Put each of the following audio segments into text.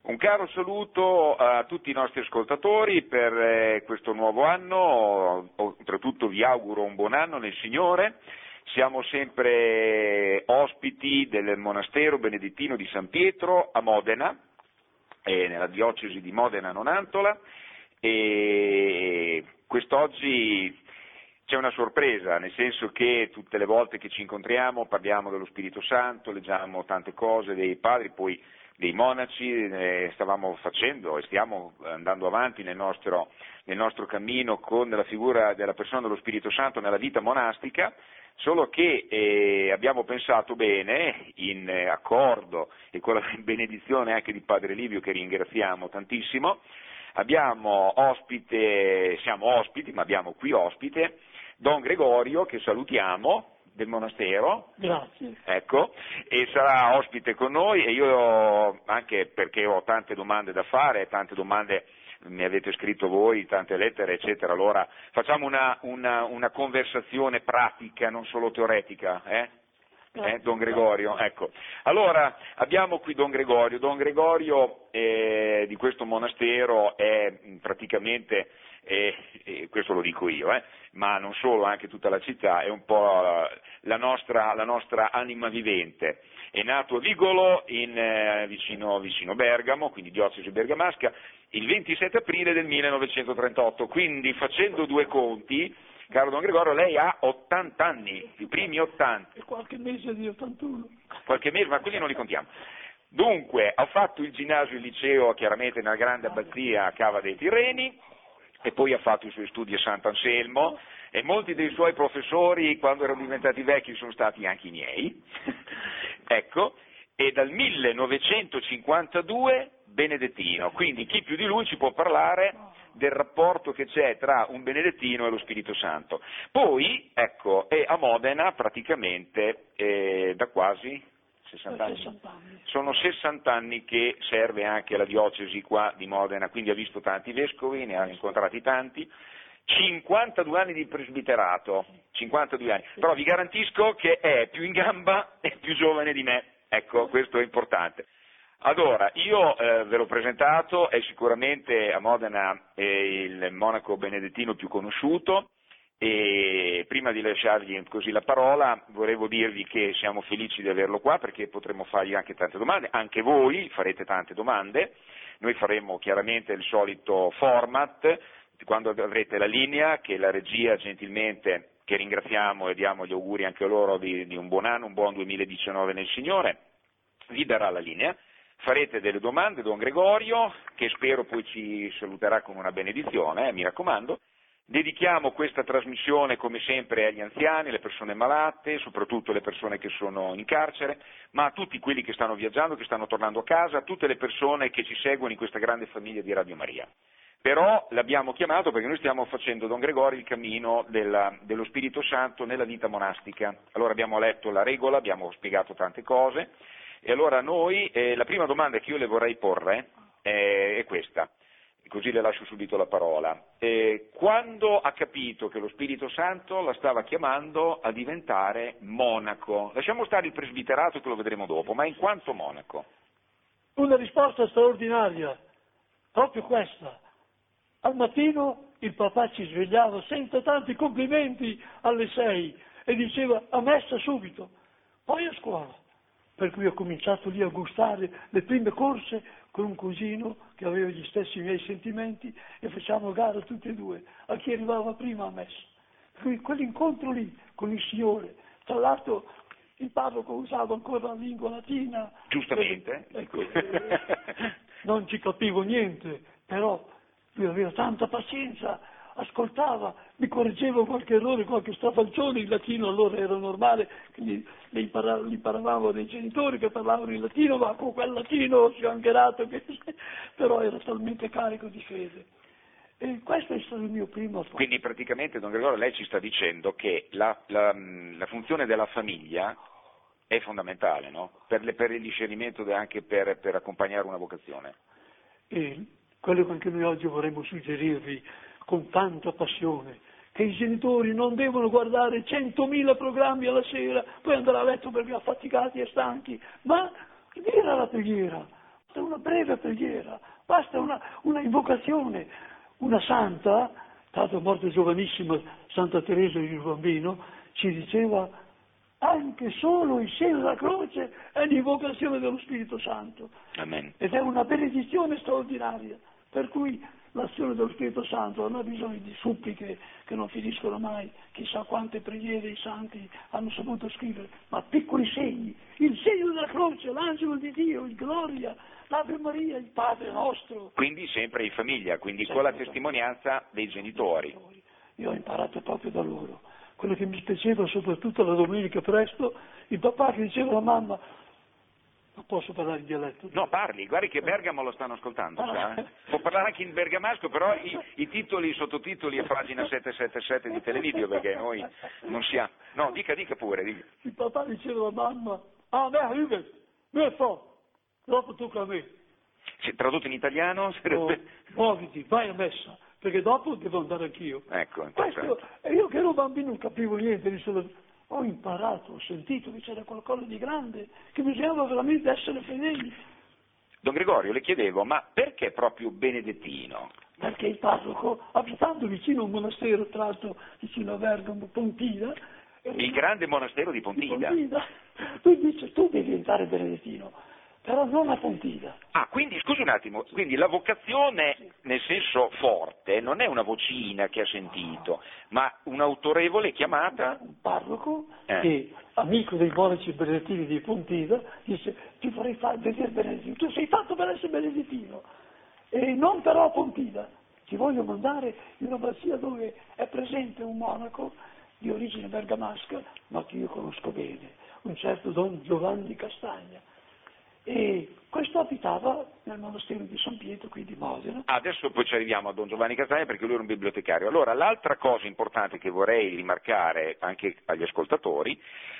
Un caro saluto a tutti i nostri ascoltatori per questo nuovo anno, oltretutto vi auguro un buon anno nel Signore. Siamo sempre ospiti del monastero benedettino di San Pietro a Modena, nella diocesi di Modena-Nonantola, e quest'oggi c'è una sorpresa, nel senso che tutte le volte che ci incontriamo parliamo dello Spirito Santo, leggiamo tante cose dei padri, poi dei monaci, stavamo facendo e stiamo andando avanti nel nostro cammino con la figura della persona dello Spirito Santo nella vita monastica, solo che abbiamo pensato bene, in accordo e con la benedizione anche di Padre Livio, che ringraziamo tantissimo, siamo ospiti, ma abbiamo qui ospite Don Gregorio, che salutiamo, del monastero. Grazie. Ecco, e sarà ospite con noi, e io, anche perché ho tante domande da fare, tante domande mi avete scritto voi, tante lettere eccetera, allora facciamo una conversazione pratica, non solo teoretica, Don Gregorio? Ecco, allora abbiamo qui Don Gregorio di questo monastero è praticamente, questo lo dico io, ma non solo, anche tutta la città, è un po' la nostra anima vivente. È nato a Vigolo, vicino Bergamo, quindi diocesi bergamasca, il 27 aprile del 1938, quindi facendo due conti, caro Don Gregorio, lei ha 80 anni, i primi 80. E qualche mese di 81. Qualche mese, ma quelli non li contiamo. Dunque, ha fatto il ginnasio e il liceo chiaramente nella grande abbazia a Cava dei Tirreni, e poi ha fatto i suoi studi a Sant'Anselmo, e molti dei suoi professori, quando erano diventati vecchi, sono stati anche i miei. Ecco, e dal 1952 benedettino, quindi chi più di lui ci può parlare del rapporto che c'è tra un benedettino e lo Spirito Santo. Poi, ecco, è a Modena praticamente da quasi 60 anni. 60 anni. Sono 60 anni che serve anche la diocesi qua di Modena, quindi ha visto tanti vescovi, ne ha incontrati tanti, 52 anni di presbiterato, 52 anni, però vi garantisco che è più in gamba e più giovane di me, ecco, questo è importante. Allora, io ve l'ho presentato, è sicuramente a Modena il monaco benedettino più conosciuto, e prima di lasciargli così la parola volevo dirvi che siamo felici di averlo qua, perché potremo fargli anche tante domande, anche voi farete tante domande, noi faremo chiaramente il solito format, quando avrete la linea, che la regia gentilmente, che ringraziamo e diamo gli auguri anche loro di un buon anno, un buon 2019 nel Signore, vi darà la linea. Farete delle domande, Don Gregorio, che spero poi ci saluterà con una benedizione, mi raccomando. Dedichiamo questa trasmissione come sempre agli anziani, alle persone malate, soprattutto le persone che sono in carcere, ma a tutti quelli che stanno viaggiando, che stanno tornando a casa, a tutte le persone che ci seguono in questa grande famiglia di Radio Maria. Però l'abbiamo chiamato perché noi stiamo facendo, Don Gregorio, il cammino dello Spirito Santo nella vita monastica. Allora abbiamo letto la regola, abbiamo spiegato tante cose, e allora noi, la prima domanda che io le vorrei porre è questa, così le lascio subito la parola. Quando ha capito che lo Spirito Santo la stava chiamando a diventare monaco? Lasciamo stare il presbiterato che lo vedremo dopo, ma in quanto monaco? Una risposta straordinaria, proprio questa. Al mattino il papà ci svegliava senza tanti complimenti alle 6 e diceva a messa subito, poi a scuola. Per cui ho cominciato lì a gustare le prime corse con un cugino che aveva gli stessi miei sentimenti, e facciamo gara tutti e due a chi arrivava prima a messa. Per cui quell'incontro lì con il Signore, tra l'altro il parroco usava ancora la lingua latina. Giustamente. Ecco, non ci capivo niente, però lui aveva tanta pazienza, ascoltava, mi correggeva qualche errore, qualche strafalcione, il latino allora era normale, quindi li imparavamo dai genitori che parlavano in latino, ma con quel latino sgangherato, però era talmente carico di fede. E questo è stato il mio primo apporto. Quindi praticamente, Don Gregorio, lei ci sta dicendo che la funzione della famiglia è fondamentale, no? Per il discernimento e anche per accompagnare una vocazione. E quello che anche noi oggi vorremmo suggerirvi con tanta passione, che i genitori non devono guardare 100.000 programmi alla sera, poi andare a letto perché affaticati e stanchi, ma dire alla preghiera, basta una breve preghiera, basta una invocazione. Una santa, tanto morta giovanissima, Santa Teresa di Bambino, ci diceva anche solo il segno della croce è l'invocazione dello Spirito Santo. Amen. Ed è una benedizione straordinaria, per cui l'azione dello Spirito Santo non ha bisogno di suppliche che non finiscono mai, chissà quante preghiere i santi hanno saputo scrivere, ma piccoli segni, il segno della croce, l'angelo di Dio, il Gloria, l'Ave Maria, il Padre nostro. Quindi sempre in famiglia, quindi Sempre con la testimonianza dei genitori. Io ho imparato proprio da loro. Quello che mi piaceva soprattutto la domenica presto, il papà che diceva alla mamma, non posso parlare in dialetto. No, parli, guardi che Bergamo lo stanno ascoltando, sa? Può parlare anche in bergamasco, però i titoli, i sottotitoli e pagina 777 di Televideo, perché noi non siamo... No, dica pure, dica. Il papà diceva alla mamma, me Hubert, me fa, dopo tocca a me. Tradotto in italiano? Muoviti, vai a messa, perché dopo devo andare anch'io. Ecco, Questo, e io che ero bambino non capivo niente, ho imparato, ho sentito che c'era qualcosa di grande, che bisognava veramente essere fedeli. Don Gregorio, le chiedevo, ma perché proprio benedettino? Perché il parroco, abitando vicino a un monastero, tra l'altro vicino a Bergamo, Pontida, Il grande monastero di Pontida. Tu dici, tu devi diventare benedettino, però non a Pontida. Ah, quindi, scusi un attimo, quindi la vocazione, nel senso forte, non è una vocina che ha sentito, ma un'autorevole chiamata? Un parroco che, amico dei monaci benedettini di Pontida, dice, ti vorrei fare vedere benedettino, tu sei fatto per essere benedettino, e non però a Pontida, ti voglio mandare in un'abbazia dove è presente un monaco di origine bergamasca, ma che io conosco bene, un certo Don Giovanni Castagna. E questo abitava nel monastero di San Pietro, qui di Modena. Adesso poi ci arriviamo a Don Giovanni Castagna perché lui era un bibliotecario. Allora, l'altra cosa importante che vorrei rimarcare anche agli ascoltatori,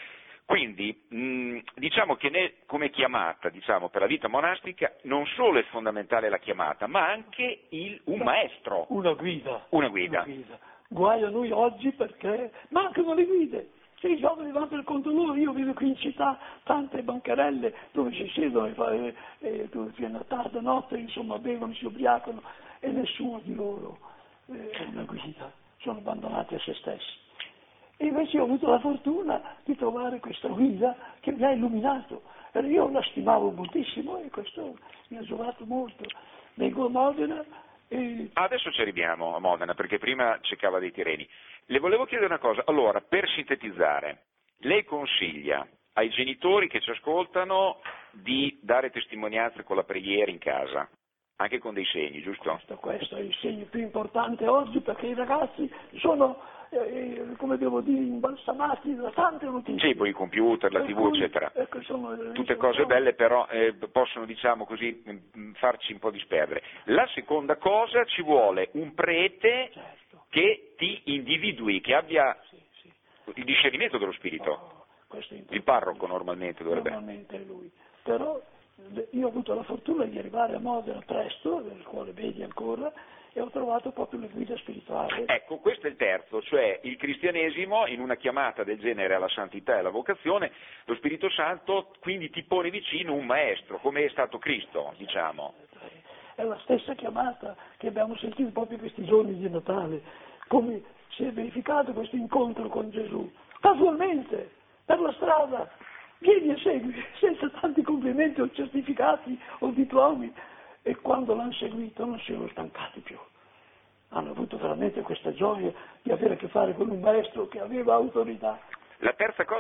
quindi diciamo che come chiamata, diciamo, per la vita monastica non solo è fondamentale la chiamata, ma anche un maestro. Una guida. Una guida. Guai a noi oggi perché mancano le guide. Se i giovani vanno per conto loro, io vedo qui in città tante bancarelle dove si siedono dove fino a tarda notte, insomma, bevono, si ubriacano e nessuno di loro è una guida, sono abbandonati a se stessi. E invece ho avuto la fortuna di trovare questa guida che mi ha illuminato. E io la stimavo moltissimo e questo mi ha giovato molto. Vengo a Modena e... Adesso ci arriviamo a Modena perché prima cercava dei tireni. Le volevo chiedere una cosa, allora, per sintetizzare, lei consiglia ai genitori che ci ascoltano di dare testimonianza con la preghiera in casa, anche con dei segni, giusto? Questo è il segno più importante oggi perché i ragazzi sono, come devo dire, imbalsamati da tante notizie. Sì, poi il computer, la TV, eccetera. Tutte cose belle, però possono, diciamo così, farci un po' disperdere. La seconda cosa, ci vuole un prete che ti individui, che abbia il discernimento dello spirito. Il parroco normalmente dovrebbe. Normalmente è lui. Però io ho avuto la fortuna di arrivare a Modena presto, nelle scuole medie ancora, e ho trovato proprio una guida spirituale. Ecco, questo è il terzo, cioè il cristianesimo in una chiamata del genere alla santità e alla vocazione, lo Spirito Santo quindi ti pone vicino un maestro, come è stato Cristo, diciamo. È la stessa chiamata che abbiamo sentito proprio questi giorni di Natale, come si è verificato questo incontro con Gesù. Casualmente, per la strada, vieni e segui, senza tanti complimenti o certificati o diplomi. E quando l'hanno seguito non si sono stancati più. Hanno avuto veramente questa gioia di avere a che fare con un maestro che aveva autorità. La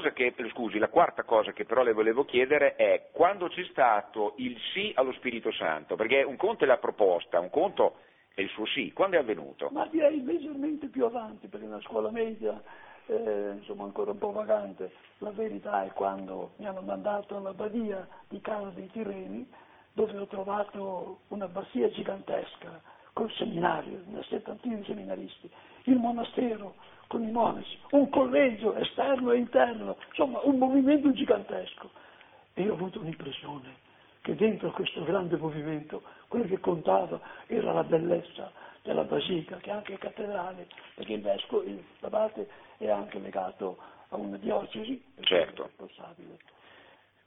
quarta cosa che però le volevo chiedere è quando c'è stato il sì allo Spirito Santo, perché un conto è la proposta, un conto è il suo sì, quando è avvenuto? Ma direi leggermente più avanti, perché nella scuola media, insomma ancora un po' vagante, la verità è quando mi hanno mandato alla badia di Cala dei Tirreni, dove ho trovato un'abbazia gigantesca, col seminario, una settantina di seminaristi, il monastero con i monaci, un collegio esterno e interno, insomma un movimento gigantesco. E io ho avuto un'impressione che dentro questo grande movimento quello che contava era la bellezza della basilica, che è anche cattedrale, perché il vescovo, l'abate è anche legato a una diocesi, certo. È responsabile.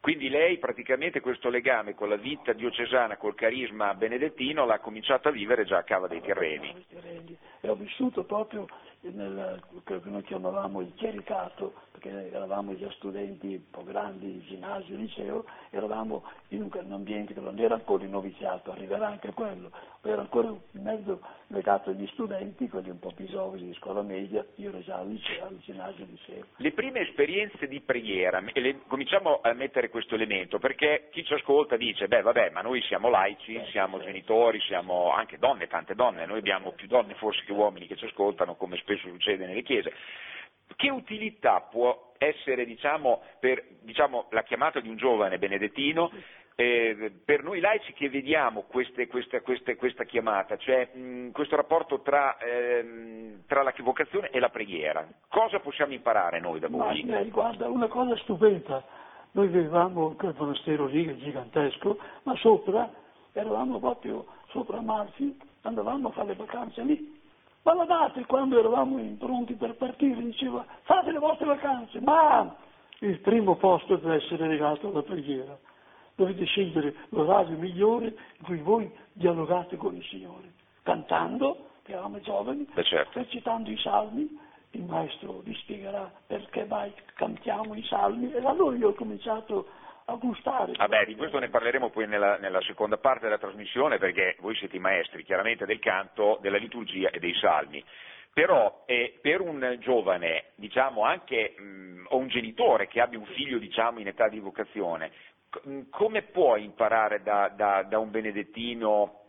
Quindi lei praticamente questo legame con la vita diocesana, col carisma benedettino, l'ha cominciato a vivere già a Cava dei Tirreni. E ho vissuto proprio nel quello che noi chiamavamo il chiericato, perché eravamo già studenti un po' grandi, ginnasio, liceo, eravamo in un ambiente che non era ancora il noviziato, arriverà anche quello, era ancora in mezzo legato agli studenti, quelli un po' più giovani di scuola media, io ero già al liceo, al ginnasio, liceo. Le prime esperienze di preghiera, cominciamo a mettere questo elemento, perché chi ci ascolta dice, beh vabbè, ma noi siamo laici, siamo genitori, siamo anche donne, tante donne, noi abbiamo più donne forse che uomini che ci ascoltano, come spesso succede nelle chiese. Che utilità può essere, per la chiamata di un giovane benedettino, per noi laici che vediamo questa chiamata, cioè questo rapporto tra la vocazione e la preghiera? Cosa possiamo imparare noi da voi? Guarda, una cosa stupenda, noi vivevamo quel monastero lì, gigantesco, ma eravamo proprio sopra Amalfi, andavamo a fare le vacanze lì. Ma la date, quando eravamo pronti per partire, diceva, fate le vostre vacanze, ma il primo posto deve essere legato alla preghiera. Dovete scegliere l'orario migliore in cui voi dialogate con il Signore, cantando, che eravamo giovani, certo, recitando i salmi, il maestro vi spiegherà perché mai cantiamo i salmi, e allora io ho cominciato a gustare. Di questo ne parleremo poi nella seconda parte della trasmissione, perché voi siete i maestri chiaramente del canto, della liturgia e dei salmi. Però per un giovane, anche o un genitore che abbia un figlio in età di vocazione, come può imparare da un benedettino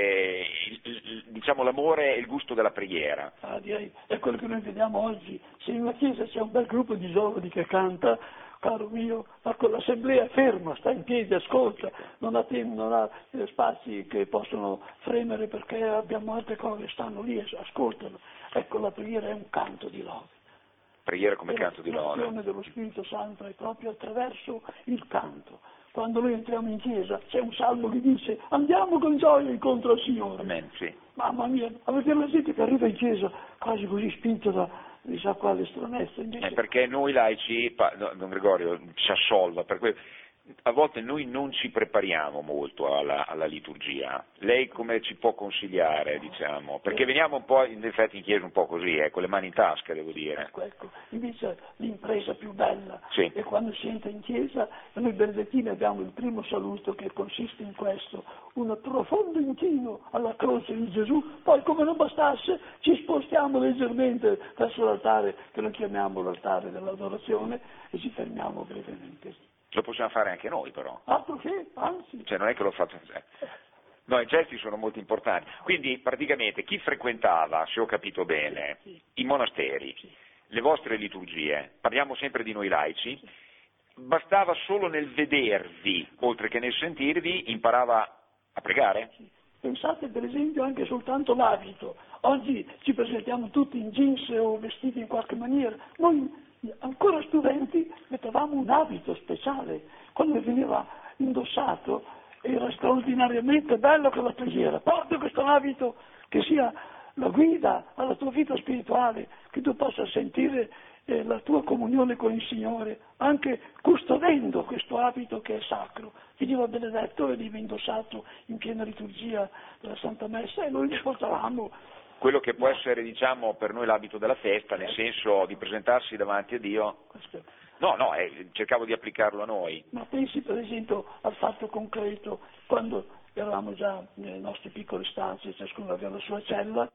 l'amore e il gusto della preghiera? Direi, è quello che noi vediamo oggi. Se in una chiesa c'è un bel gruppo di giovani che canta, caro mio, l'assemblea è ferma, sta in piedi, ascolta, non ha spazi che possono fremere perché abbiamo altre cose, stanno lì e ascoltano. Ecco, la preghiera è un canto di lode. Preghiera come canto di lode. L'azione dello Spirito Santo è proprio attraverso il canto. Quando noi entriamo in chiesa c'è un salmo che dice andiamo con gioia incontro al Signore. Amen, sì. Mamma mia, a vedere la gente che arriva in chiesa quasi così spinta da chissà quale stranezza. Invece... perché noi laici, Don Gregorio ci assolva, per quello. A volte noi non ci prepariamo molto alla liturgia. Lei come ci può consigliare, Perché veniamo un po', in effetti in chiesa un po' così, con le mani in tasca, devo dire. Ecco. Invece l'impresa più bella è quando si entra in chiesa, noi benedettini abbiamo il primo saluto che consiste in questo, un profondo inchino alla croce di Gesù, poi come non bastasse ci spostiamo leggermente verso l'altare, che noi chiamiamo l'altare dell'adorazione, e ci fermiamo brevemente. Lo possiamo fare anche noi però. Altro che, anzi. Non è che lo fate. No, i gesti sono molto importanti. Quindi praticamente chi frequentava, se ho capito bene, i monasteri, le vostre liturgie, parliamo sempre di noi laici, bastava solo nel vedervi, oltre che nel sentirvi, imparava a pregare? Pensate per esempio anche soltanto l'abito. Oggi ci presentiamo tutti in jeans o vestiti in qualche maniera. Noi ancora studenti mettevamo un abito speciale, quando veniva indossato era straordinariamente bello con la preghiera, proprio questo abito che sia la guida alla tua vita spirituale, che tu possa sentire la tua comunione con il Signore, anche custodendo questo abito che è sacro. Veniva benedetto, veniva indossato in piena liturgia della Santa Messa e noi li portavamo. Quello che può essere, per noi l'abito della festa, nel senso di presentarsi davanti a Dio. Cercavo di applicarlo a noi. Ma pensi per esempio al fatto concreto, quando eravamo già nelle nostre piccole stanze, ciascuno aveva la sua cella,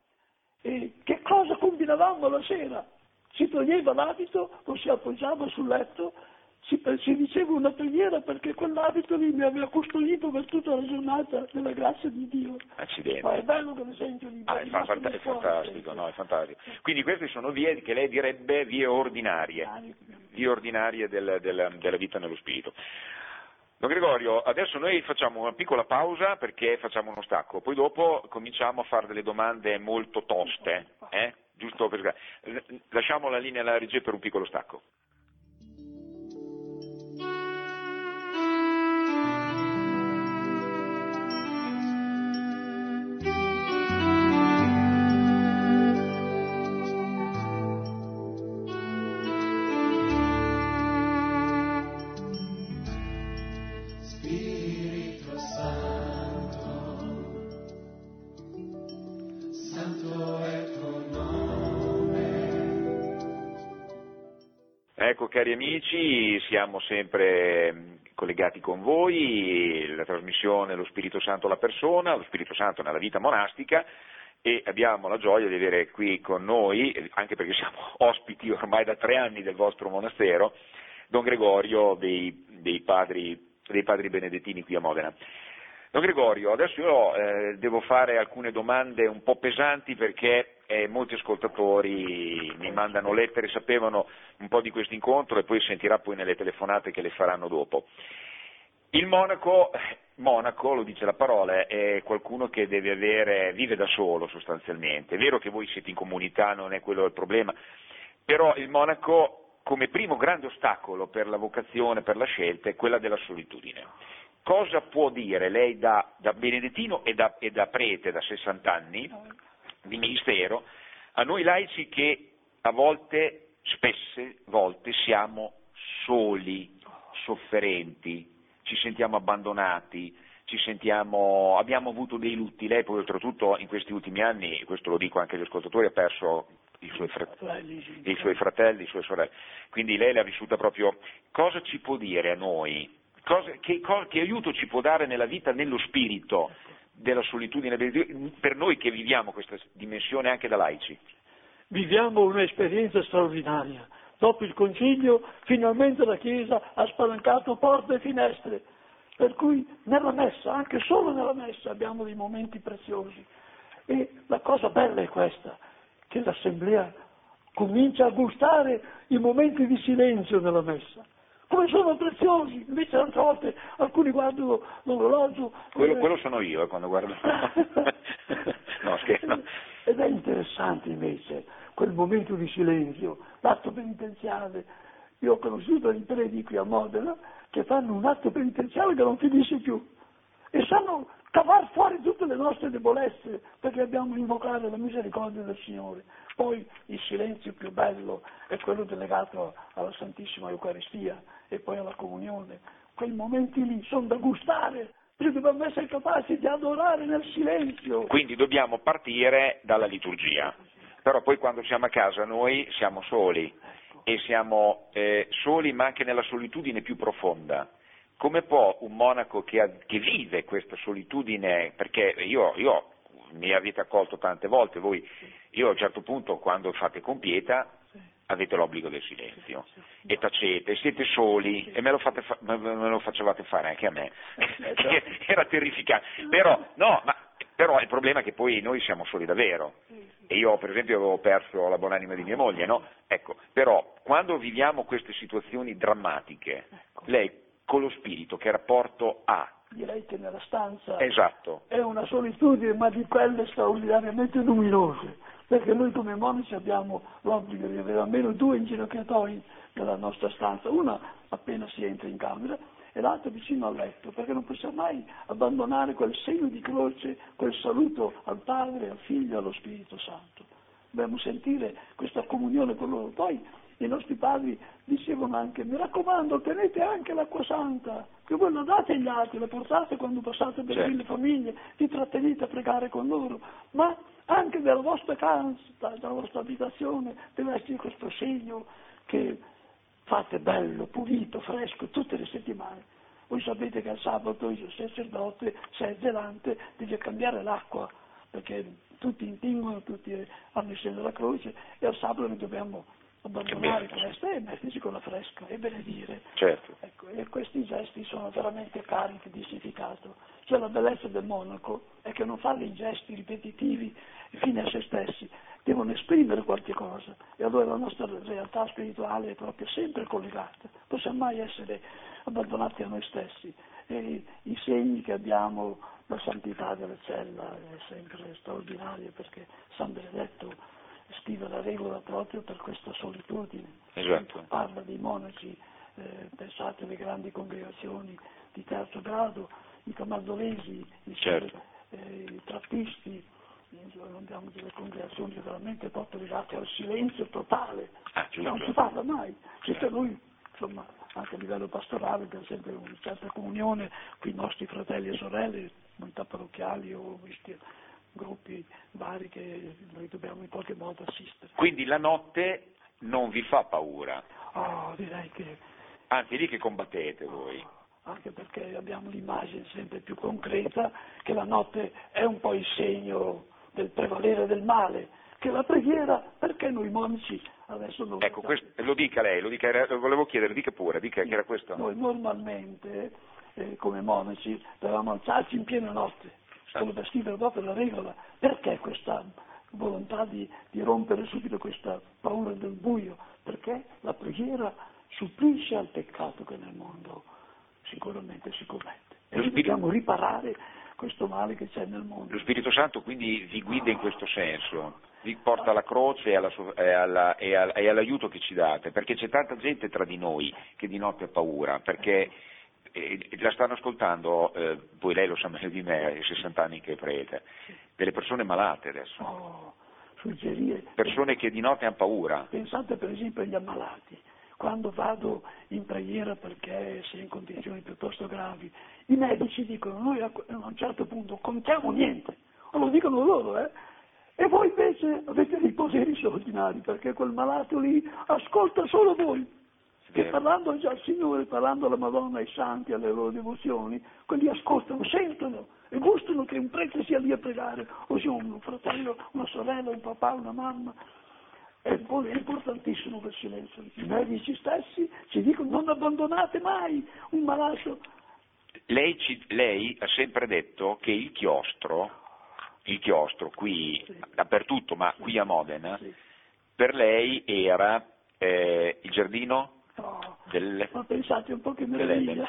e che cosa combinavamo la sera? Si toglieva l'abito, lo si appoggiava sul letto, si diceva una preghiera perché quell'abito lì mi aveva custodito per tutta la giornata della grazia di Dio. Accidenti. Ma è bello che l'esempio di Dio. È fantastico, è fantastico. Quindi queste sono vie che lei direbbe vie ordinarie della vita nello Spirito. Don Gregorio, adesso noi facciamo una piccola pausa perché facciamo uno stacco, poi dopo cominciamo a fare delle domande molto toste, giusto per... Lasciamo la linea alla regia per un piccolo stacco. Ecco, cari amici, siamo sempre collegati con voi, la trasmissione Lo Spirito Santo alla persona, lo Spirito Santo nella vita monastica, e abbiamo la gioia di avere qui con noi, anche perché siamo ospiti ormai da 3 anni del vostro monastero, Don Gregorio dei padri benedettini qui a Modena. Don Gregorio, adesso io devo fare alcune domande un po' pesanti perché molti ascoltatori mi mandano lettere, sapevano un po' di questo incontro e poi sentirà poi nelle telefonate che le faranno dopo. Il monaco, lo dice la parola, è qualcuno che vive da solo sostanzialmente. È vero che voi siete in comunità, non è quello il problema, però il monaco come primo grande ostacolo per la vocazione, per la scelta, è quella della solitudine. Cosa può dire lei da benedettino e da prete da 60 anni di ministero a noi laici che a volte, spesse volte, siamo soli, sofferenti, ci sentiamo abbandonati, abbiamo avuto dei lutti. Lei poi oltretutto in questi ultimi anni, questo lo dico anche agli ascoltatori, ha perso i suoi fratelli, i suoi sorelle, quindi lei l'ha vissuta proprio. Cosa ci può dire a noi? Che aiuto ci può dare nella vita, nello spirito della solitudine per noi che viviamo questa dimensione anche da laici? Viviamo un'esperienza straordinaria. Dopo il concilio finalmente la Chiesa ha spalancato porte e finestre, per cui nella messa, anche solo nella messa, abbiamo dei momenti preziosi. E la cosa bella è questa, che l'Assemblea comincia a gustare i momenti di silenzio nella messa. Come sono preziosi, invece altre volte alcuni guardano l'orologio. Quello sono io quando guardo. No, scherzo. Ed è interessante invece quel momento di silenzio, l'atto penitenziale. Io ho conosciuto dei preti qui a Modena che fanno un atto penitenziale che non finisce più e sanno cavar fuori tutte le nostre debolezze perché abbiamo invocato la misericordia del Signore. Poi il silenzio più bello è quello legato alla Santissima Eucaristia e poi alla comunione. Quei momenti lì sono da gustare, perché dobbiamo essere capaci di adorare nel silenzio. Quindi dobbiamo partire dalla liturgia, però poi quando siamo a casa noi siamo soli e siamo soli ma anche nella solitudine più profonda. Come può un monaco che vive questa solitudine, perché io mi avete accolto tante volte, io a un certo punto quando fate compieta avete l'obbligo del silenzio e tacete, siete soli e me lo facevate fare anche a me, era terrificante, però il problema è che poi noi siamo soli davvero e io per esempio avevo perso la buonanima di mia moglie, no? Ecco, però quando viviamo queste situazioni drammatiche, lei con lo spirito che rapporto ha? Direi che nella stanza esatto. È una solitudine, ma di quelle straordinariamente luminose, perché noi come monaci abbiamo l'obbligo di avere almeno 2 inginocchiatoi nella nostra stanza, una appena si entra in camera e l'altra vicino al letto, perché non possiamo mai abbandonare quel segno di croce, quel saluto al Padre, al Figlio e allo Spirito Santo. Dobbiamo sentire questa comunione con loro. Poi i nostri padri dicevano anche: mi raccomando, tenete anche l'acqua santa, che voi la date agli altri, la portate quando passate per le famiglie, vi trattenete a pregare con loro, ma anche nella vostra casa, nella vostra abitazione deve essere questo segno che fate bello, pulito, fresco tutte le settimane. Voi sapete che al sabato il sacerdote, se è zelante, deve cambiare l'acqua, perché tutti intingono, tutti hanno il segno della croce, e al sabato noi dobbiamo abbandonare questo e metterci con la fresca e benedire. Certo. Ecco, e questi gesti sono veramente carichi di significato. Cioè la bellezza del monaco è che non fa dei gesti ripetitivi fine a se stessi, devono esprimere qualche cosa, e allora la nostra realtà spirituale è proprio sempre collegata, non possiamo mai essere abbandonati a noi stessi, e i segni che abbiamo, la santità della cella è sempre straordinaria, perché San Benedetto scrive la regola proprio per questa solitudine. Esatto. Parla dei monaci, pensate alle grandi congregazioni di terzo grado, i camaldolesi, i trappisti, abbiamo delle congregazioni veramente proprio legate al silenzio totale, non si parla mai, che per noi, insomma, anche a livello pastorale, per esempio una certa comunione con i nostri fratelli e sorelle, comunità parrocchiali o gruppi vari che noi dobbiamo in qualche modo assistere. Quindi la notte non vi fa paura, Oh, direi che anzi è lì che combattete voi. anche perché abbiamo l'immagine sempre più concreta che la notte è un po' il segno del prevalere del male, che la preghiera, perché noi monaci adesso non Ecco, lo dica lei, lo volevo chiedere, dica pure, dica che era questo. Noi normalmente come monaci dovevamo alzarci in piena notte con il vestito proprio la regola. Perché questa volontà di rompere subito questa paura del buio? Perché la preghiera supplisce al peccato che nel mondo sicuramente si commette. E noi dobbiamo riparare questo male che c'è nel mondo. Lo Spirito Santo quindi vi guida in questo senso, vi porta alla croce e all'aiuto che ci date, perché c'è tanta gente tra di noi che di notte ha paura, perché la stanno ascoltando, poi lei lo sa meglio di me, ai 60 anni che è prete, delle persone malate adesso, suggerire. Persone che di notte hanno paura. Pensate per esempio agli ammalati. Quando vado in preghiera perché sei in condizioni piuttosto gravi, i medici dicono noi a un certo punto contiamo niente, lo dicono loro, e voi invece avete dei poteri straordinari perché quel malato lì ascolta solo voi. Che parlando già al Signore, parlando alla Madonna, ai santi, alle loro devozioni, quelli ascoltano, sentono e gustano che un prete sia lì a pregare, o sia un fratello, una sorella, un papà, una mamma. È importantissimo quel silenzio. I medici stessi ci dicono non abbandonate mai un malato. Lei ha sempre detto che il chiostro qui, sì, dappertutto, ma sì, qui a Modena, sì, per lei era il giardino ma pensate un po' che meraviglia.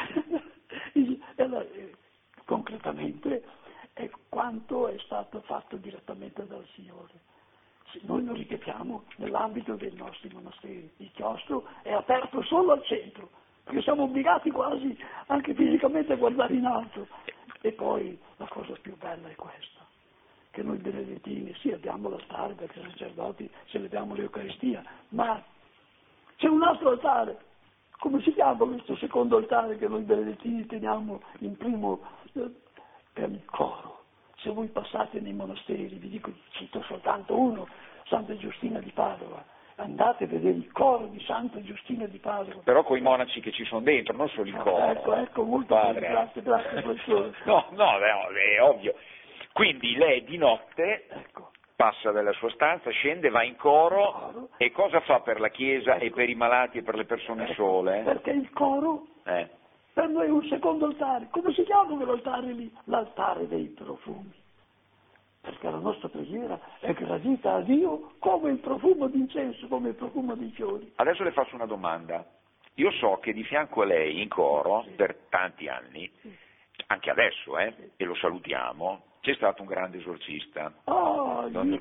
Concretamente è quanto è stato fatto direttamente dal Signore. Noi lo ripetiamo nell'ambito dei nostri monasteri. Il chiostro è aperto solo al centro, perché siamo obbligati quasi anche fisicamente a guardare in alto. E poi la cosa più bella è questa, che noi benedettini, sì, abbiamo l'altare perché i sacerdoti celebriamo l'Eucaristia, ma c'è un altro altare. Come si chiama questo secondo altare che noi benedettini teniamo in primo? Per il coro. Se voi passate nei monasteri, vi dico, cito soltanto uno, Santa Giustina di Padova, andate a vedere il coro di Santa Giustina di Padova. Però con i monaci che ci sono dentro, non solo il coro. Ecco, molto bene, grazie professore. No, è ovvio. Quindi lei di notte passa dalla sua stanza, scende, va in coro e cosa fa per la Chiesa e per i malati e per le persone sole? Perché il coro per noi è un secondo altare. Come si chiama quell'altare lì? L'altare dei profumi. Perché la nostra preghiera è gradita a Dio come il profumo d'incenso, come il profumo di fiori. Adesso le faccio una domanda. Io so che di fianco a lei in coro, per tanti anni, anche adesso, e lo salutiamo, c'è stato un grande esorcista. Don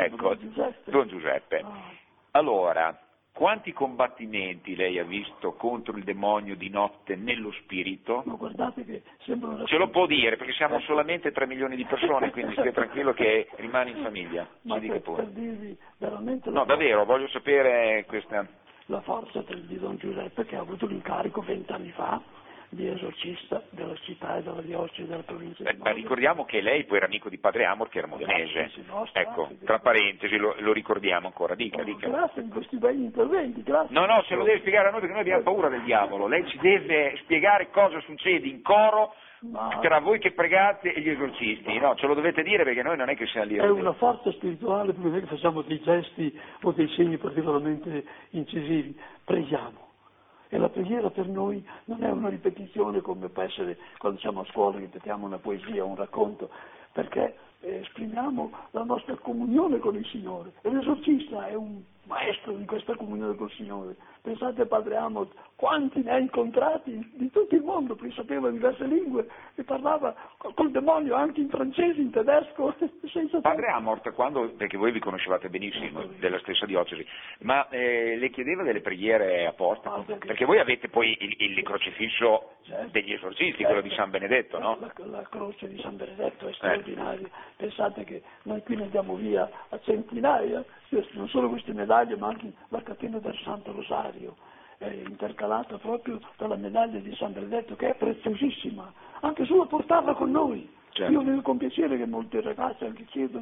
Giuseppe. Allora, quanti combattimenti lei ha visto contro il demonio di notte nello spirito? Ma guardate che sembra Ce lo può dire, perché siamo solamente 3 milioni di persone, quindi stia tranquillo che rimane in famiglia. Ma per dirvi veramente no, davvero, voglio sapere questa... La forza di Don Giuseppe, che ha avuto l'incarico 20 anni fa di esorcista della città e della diocesi della provincia di Modena. Ricordiamo che lei poi era amico di Padre Amor, che era modenese. Ecco, tra parentesi, lo ricordiamo ancora, dica. Grazie di questi begli interventi, grazie. No, se lo deve spiegare a noi perché noi abbiamo paura del diavolo. Lei ci deve spiegare cosa succede in coro tra voi che pregate e gli esorcisti. No, ce lo dovete dire perché noi non è che siamo lì. È una forza spirituale, perché non è che facciamo dei gesti o dei segni particolarmente incisivi. Preghiamo. E la preghiera per noi non è una ripetizione come può essere quando siamo a scuola, ripetiamo una poesia, un racconto, perché esprimiamo la nostra comunione con il Signore. E l'esorcista è un maestro di questa comunione col Signore. Pensate a Padre Amor, quanti ne ha incontrati di tutto il mondo, perché sapeva diverse lingue e parlava col demonio anche in francese, in tedesco, senza Padre Amor, perché voi vi conoscevate benissimo, della stessa diocesi, ma le chiedeva delle preghiere apposta? Perché voi avete poi il crocifisso degli esorcisti, quello di San Benedetto, no? La croce di San Benedetto è straordinaria. Pensate che noi qui ne andiamo via a centinaia, non solo queste medaglie, ma anche la catena del Santo Rosario, è intercalata proprio dalla medaglia di San Benedetto, che è preziosissima, anche solo portarla con noi. Certo. Io vedo con piacere che molti ragazzi anche chiedono,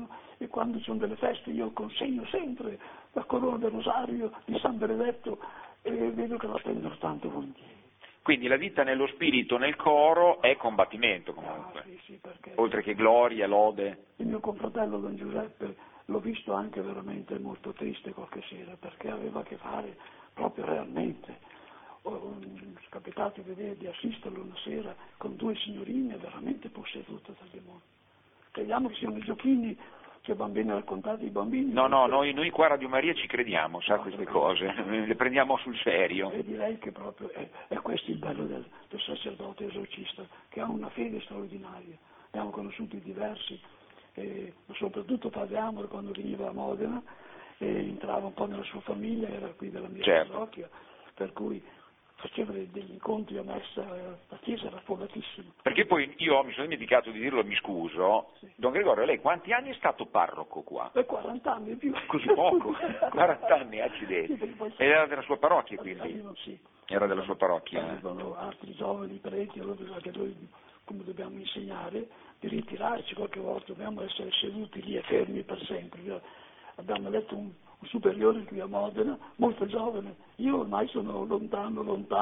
e quando ci sono delle feste io consegno sempre la corona del rosario di San Benedetto e vedo che la prendono tanto volentieri. Quindi la vita nello spirito, nel coro, è combattimento comunque, Sì, perché oltre che gloria, lode. il mio confratello Don Giuseppe l'ho visto anche veramente molto triste qualche sera, perché aveva a che fare proprio realmente. È capitato di assisterlo una sera con due signorine veramente possedute dal demonio. Crediamo che siano i giochini che vanno bene raccontati ai bambini. No, noi qua a Radio Maria ci crediamo, sa, queste cose, le prendiamo sul serio. E direi che proprio è questo il bello del sacerdote esorcista, che ha una fede straordinaria. Ne abbiamo conosciuti diversi, soprattutto Padre Amor quando veniva a Modena, entrava un po' nella sua famiglia, era qui della mia parrocchia, per cui faceva degli incontri a messa, la chiesa era affollatissima. Perché poi io mi sono dimenticato di dirlo, mi scuso, sì. Don Gregorio, lei quanti anni è stato parroco qua? 40 anni più. Così poco? 40 anni, accidenti. Sì, era della sua parrocchia quindi? Sì. Era della sua parrocchia? Avevano altri giovani preti, allora che noi come dobbiamo insegnare, di ritirarci qualche volta, dobbiamo essere seduti lì e fermi per sempre. Abbiamo letto un superiore qui a Modena, molto giovane, io ormai sono lontano,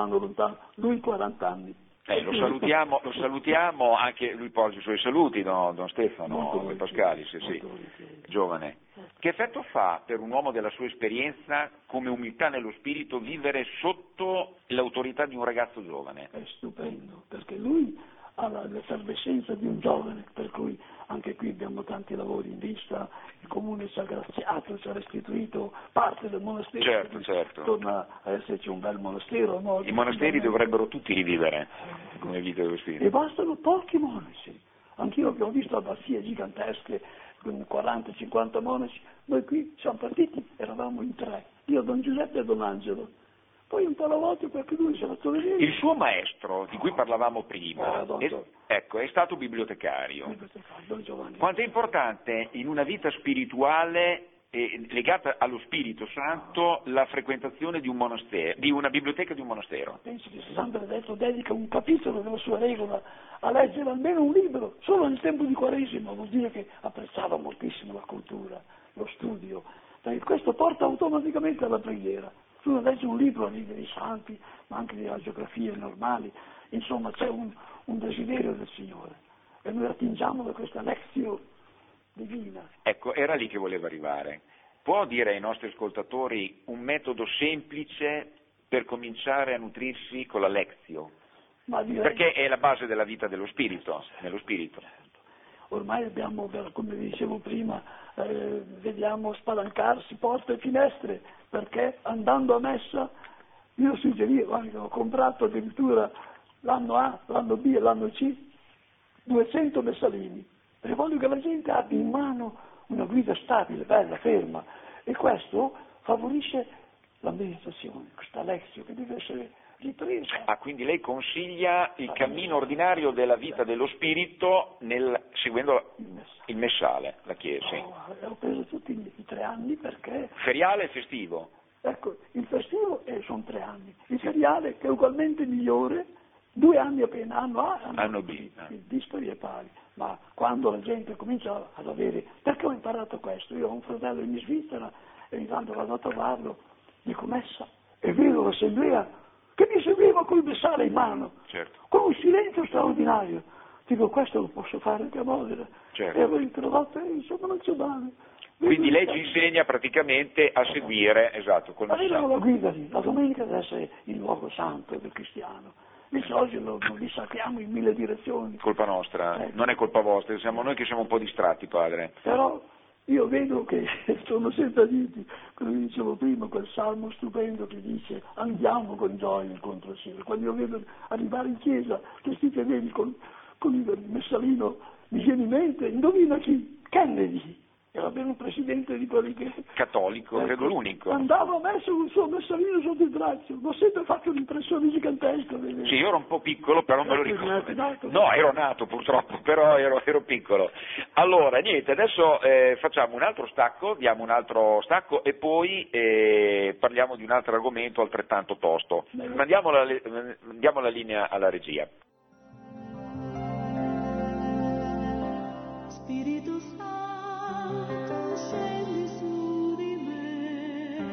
lui 40 anni. Lo salutiamo, anche lui porge i suoi saluti, Don Stefano Pascali, sì, giovane. Che effetto fa per un uomo della sua esperienza, come umiltà nello spirito, vivere sotto l'autorità di un ragazzo giovane? È stupendo, perché lui ha l'effervescenza di un giovane, per cui anche qui abbiamo tanti lavori in vista, il comune ci ha graziato, ci ha restituito parte del monastero, certo. Torna a esserci un bel monastero. No? I monasteri dovrebbero tutti rivivere come vita dello spirito. E bastano pochi monaci, anch'io che ho visto abbazie gigantesche, con 40-50 monaci, noi qui siamo partiti, eravamo in 3, io, Don Giuseppe e Don Angelo. Poi un po' alla volta qualcuno si è fatto vedere. Il suo maestro, di cui parlavamo prima, è stato bibliotecario. Quanto è importante in una vita spirituale legata allo Spirito Santo la frequentazione di un monastero, di una biblioteca di un monastero? Penso che San Benedetto dedica un capitolo della sua regola a leggere almeno un libro, solo nel tempo di Quaresima, vuol dire che apprezzava moltissimo la cultura, lo studio, perché questo porta automaticamente alla preghiera. Tu leggi un libro dei santi, ma anche delle geografie normali, insomma c'è un desiderio del Signore e noi attingiamo da questa lezione divina. Ecco, era lì che volevo arrivare. Può dire ai nostri ascoltatori un metodo semplice per cominciare a nutrirsi con la lezio? Perché è la base della vita dello spirito, nello spirito. Ormai abbiamo, come vi dicevo prima, vediamo spalancarsi porte e finestre, perché andando a messa, io suggerivo, ho comprato addirittura l'anno A, l'anno B e l'anno C, 200 messalini, perché voglio che la gente abbia in mano una guida stabile, bella, ferma, e questo favorisce la meditazione, questa lezione che deve essere ripresa. Ah, quindi lei consiglia il cammino ordinario della vita dello spirito seguendo il messale, la Chiesa? Sì. Ho preso tutti i 3 anni perché... Feriale e festivo? Ecco, il festivo sono 3 anni, il feriale che è ugualmente migliore, 2 anni appena, anno A, anno B. Dispari e pari, ma quando la gente comincia ad avere... Perché ho imparato questo? Io ho un fratello in Svizzera e ogni tanto vado a trovarlo, dico messa, e vedo l'assemblea che mi seguiva col messale in mano, certo, con un silenzio straordinario. Dico, questo lo posso fare anche a Modena. Certo. E avevo introdotto, insomma, non c'è male. Quindi lei ci insegna praticamente a seguire, esatto, col messaggio. Avevano la guida lì, la domenica deve essere il luogo santo del cristiano. Invece oggi lo disacquiamo in 1000 direzioni. Colpa nostra, non è colpa vostra, siamo noi che siamo un po' distratti, padre. Però io vedo che sono sempre lì, come dicevo prima, quel salmo stupendo che dice andiamo con gioia incontro al Signore. Quando io vedo arrivare in chiesa questi fedeli con il messalino, mi viene in mente, indovina chi? Kennedy. Era bene un presidente di quelli che... Cattolico, credo l'unico. Andava messo con il suo messalino sotto il braccio, l'ho sempre fatto un'impressione gigantesca. Sì, io ero un po' piccolo, però me lo ricordo. No, ero nato purtroppo, però ero piccolo. Allora, niente, adesso facciamo un altro stacco, diamo un altro stacco e poi parliamo di un altro argomento altrettanto tosto. Diamo la linea alla regia. Spirito Santo, tu scendi su di me,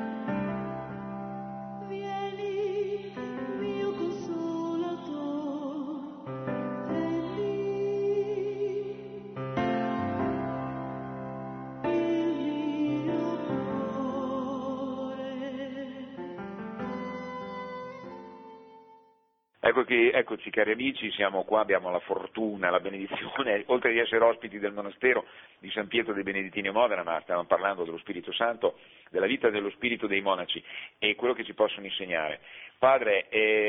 vieni mio consolator, prendi il mio cuore. Eccoci cari amici, siamo qua, abbiamo la fortuna, la benedizione, oltre di essere ospiti del monastero di San Pietro dei Benedettini a Modena, ma stiamo parlando dello Spirito Santo, della vita dello Spirito dei monaci e quello che ci possono insegnare. Padre,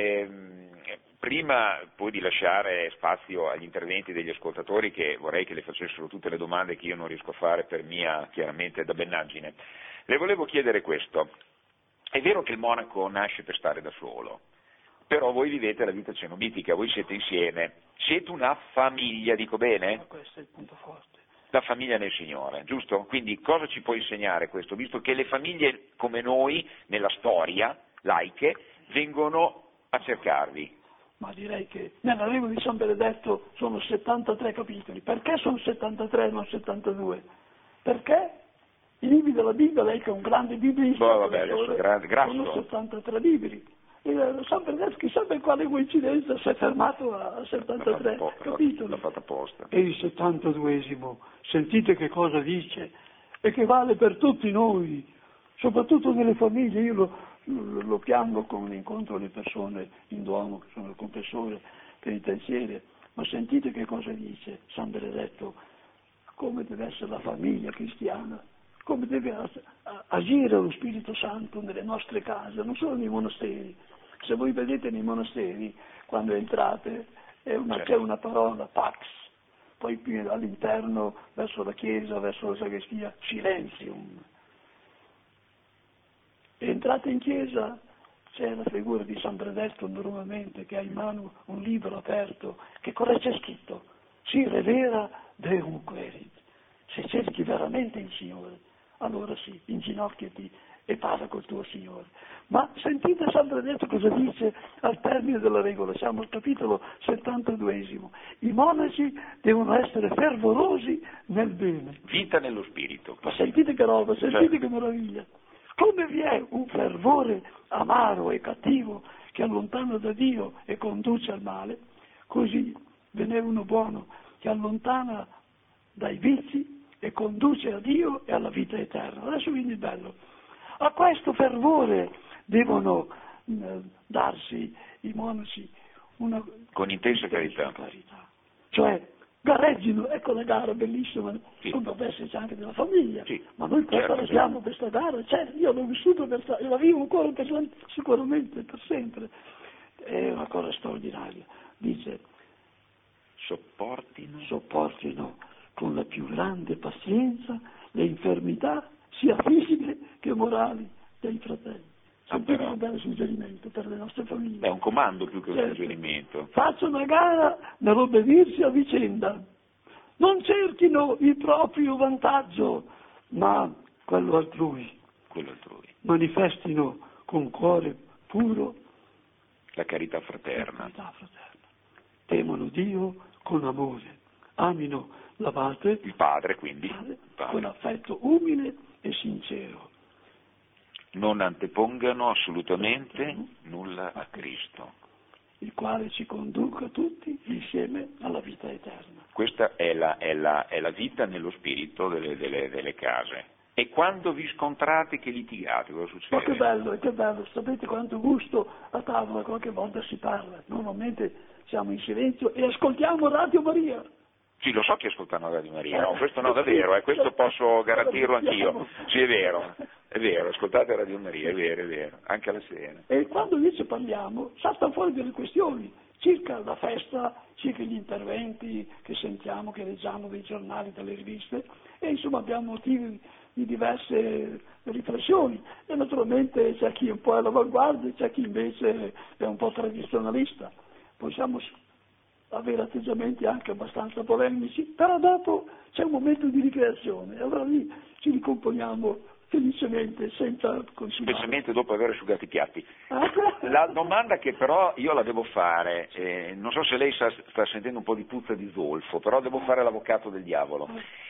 prima poi di lasciare spazio agli interventi degli ascoltatori, che vorrei che le facessero tutte le domande che io non riesco a fare per mia, chiaramente, dabbenaggine, le volevo chiedere questo. È vero che il monaco nasce per stare da solo, però voi vivete la vita cenobitica, voi siete insieme, siete una famiglia, dico bene? Questo è il punto forte. La famiglia nel Signore, giusto? Quindi cosa ci può insegnare questo? Visto che le famiglie come noi, nella storia, laiche, vengono a cercarvi. Ma direi che nella Regola di San Benedetto sono 73 capitoli. Perché sono 73 e non 72? Perché i libri della Bibbia, lei che è un grande biblista, Adesso, grasso. sono 73 libri. E San Benedetto, chissà per quale coincidenza, si è fermato a 73 capitoli. L'ha fatta apposta. E il 72esimo, sentite che cosa dice, e che vale per tutti noi, soprattutto nelle famiglie. Io lo piango con un incontro alle persone in Duomo, che sono il confessore penitenziere, ma sentite che cosa dice San Benedetto, come deve essere la famiglia cristiana, come deve agire lo Spirito Santo nelle nostre case, non solo nei monasteri. Se voi vedete nei monasteri, quando entrate, c'è una parola, pax, poi più all'interno, verso la chiesa, verso la sagrestia, silenzium. E entrate in chiesa, c'è la figura di San Benedetto normalmente, che ha in mano un libro aperto, che cosa c'è scritto? Si revela Deum querit. Se cerchi veramente il Signore, allora sì, inginocchiati e parla col tuo Signore. Ma sentite San Benedetto cosa dice al termine della regola, siamo al capitolo 72esimo. I monaci devono essere fervorosi nel bene. Vita nello Spirito. Ma sentite che roba, sentite che meraviglia. Come vi è un fervore amaro e cattivo che allontana da Dio e conduce al male, così ve n'è uno buono che allontana dai vizi e conduce a Dio e alla vita eterna. Adesso viene il bello. A questo fervore devono darsi i monaci con intensa carità. Cioè, gareggino, ecco la gara bellissima, sì. Dovrebbe esserci anche della famiglia, sì. Ma noi prepariamo questa gara, certo, io l'ho vissuta e la vivo ancora sicuramente per sempre. È una cosa straordinaria. Dice, sopportino con la più grande pazienza le infermità sia fisiche che morali dei fratelli. Sentite un bel suggerimento per le nostre famiglie. È un comando più che un suggerimento. Faccio una gara nell'obbedirsi a vicenda. Non cerchino il proprio vantaggio, ma quello altrui. Manifestino con cuore puro la carità fraterna. Temono Dio con amore. Amino l'abate, il padre quindi, con affetto umile e sincero. Non antepongano assolutamente nulla a Cristo, il quale ci conduca tutti insieme alla vita eterna. Questa è la vita nello spirito delle case. E quando vi scontrate, che litigate, cosa succede? Ma che bello, sapete quanto gusto a tavola qualche volta si parla. Normalmente siamo in silenzio e ascoltiamo Radio Maria. Sì, lo so che ascoltano Radio Maria, no, questo no davvero, questo posso garantirlo anch'io. Sì, è vero, ascoltate Radio Maria, è vero, anche alla sera. E quando invece parliamo, saltano fuori delle questioni, circa la festa, circa gli interventi che sentiamo, che leggiamo dai giornali, dalle riviste, e insomma abbiamo motivi di diverse riflessioni, e naturalmente c'è chi un po' è all'avanguardia, c'è chi invece è un po' tradizionalista. Possiamo avere atteggiamenti anche abbastanza polemici, però dopo c'è un momento di ricreazione, e allora lì ci ricomponiamo felicemente, senza consumare. Specialmente dopo aver asciugato i piatti. La domanda che però io la devo fare, non so se lei sta sentendo un po' di puzza di zolfo, però devo fare l'avvocato del diavolo.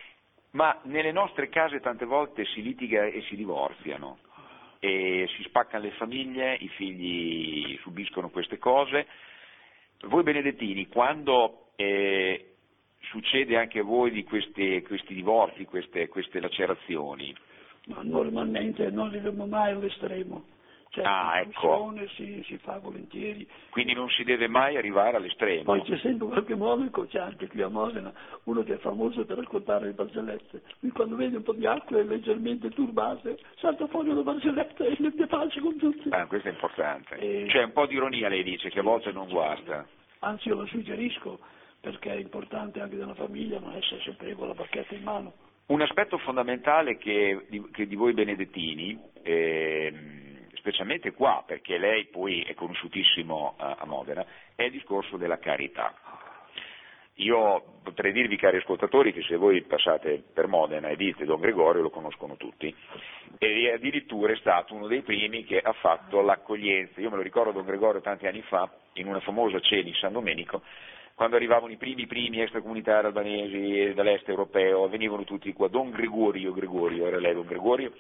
Ma nelle nostre case tante volte si litiga e si divorziano, e si spaccano le famiglie, i figli subiscono queste cose. Voi benedettini, quando succede anche a voi di questi divorzi, queste lacerazioni? Ma normalmente non arriviamo mai all'estremo. Cioè, ecco. si fa volentieri. Quindi non si deve mai arrivare all'estremo. Poi c'è sempre qualche monaco, c'è anche qui a Modena, uno che è famoso per raccontare le barzellette. Lui quando vede un po' di acqua leggermente turbate, salta fuori una barzelletta e le pace con tutti. Questo è importante. Cioè un po' di ironia lei dice, che a volte non guasta. Anzi io lo suggerisco, perché è importante anche nella famiglia non essere sempre con la bacchetta in mano. Un aspetto fondamentale che di voi benedettini, specialmente qua, perché lei poi è conosciutissimo a Modena, è il discorso della carità. Io potrei dirvi, cari ascoltatori, che se voi passate per Modena e dite Don Gregorio, lo conoscono tutti, e addirittura è stato uno dei primi che ha fatto l'accoglienza. Io me lo ricordo Don Gregorio tanti anni fa, in una famosa cena in San Domenico, quando arrivavano i primi extracomunitari albanesi dall'est europeo, venivano tutti qua, Don Gregorio, era lei Don Gregorio?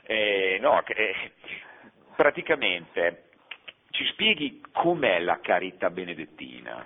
Praticamente ci spieghi com'è la carità benedettina?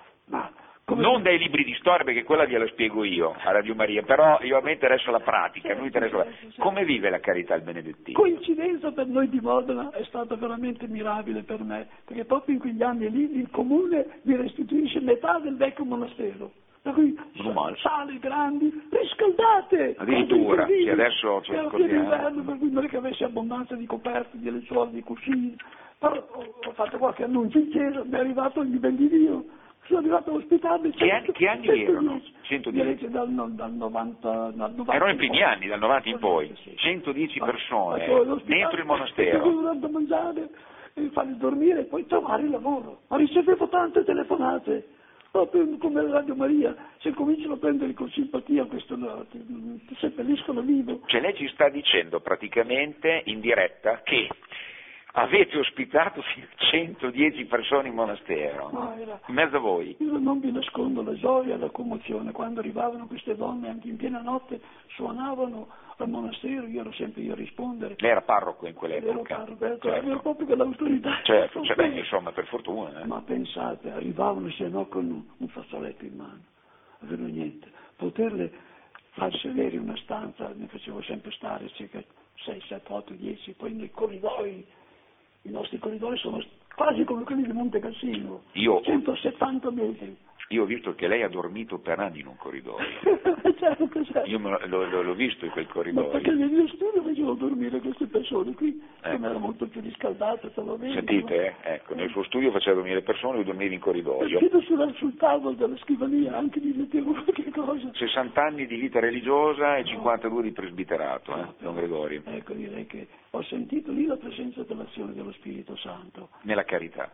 Non dai libri di storia, perché quella gliela spiego io a Radio Maria, però a me interessa la pratica, come vive la carità il benedettino? Coincidenza per noi di Modena è stata veramente mirabile per me, perché proprio in quegli anni lì il comune mi restituisce metà del vecchio monastero. Per cui sale grandi, riscaldate! Addirittura, che adesso c'è era pieno inverno, per cui non è che avessi abbondanza di coperte, di lenzuola, di cuscini. Però ho fatto qualche annuncio in chiesa, mi è arrivato il benedivio, sono arrivato a ospitarli. Che anni erano? 110? Dal 90. Erano i primi anni, dal 90 in poi. 110 persone dentro il monastero. Dovevano mangiare, farli dormire e poi trovare il lavoro. Ma ricevevo tante telefonate. Proprio come la Radio Maria, se cominciano a prendere con simpatia questo, ti seppelliscono vivo. Cioè lei ci sta dicendo praticamente in diretta che avete ospitato fino a 110 persone in monastero, in mezzo a voi. Io non vi nascondo la gioia e la commozione, quando arrivavano queste donne anche in piena notte, suonavano al monastero, io ero sempre io a rispondere. Lei era parroco in quell'epoca? Ero parroco, avevo proprio quell'autorità. Certo, insomma, per fortuna. Ma pensate, arrivavano se no con un fazzoletto in mano, avevano niente. Poterle far sedere in una stanza, ne facevo sempre stare circa 6, 7, 8, 10, poi nei corridoi. I nostri corridoi sono quasi come quelli di Monte Cassino, 170 metri. Io ho visto che lei ha dormito per anni in un corridoio. certo. Io l'ho visto in quel corridoio. Ma perché nel mio studio facevo dormire queste persone qui, come era molto più riscaldata, stava bene. Sentite, ecco, nel suo studio faceva dormire le persone e dormivi in corridoio. Chiedo sul tavolo della scrivania, anche mi mettevo qualche cosa. 60 anni di vita religiosa e 52 di presbiterato, Don Gregorio. Ecco, direi che ho sentito lì la presenza dell'azione dello Spirito Santo. Nella carità.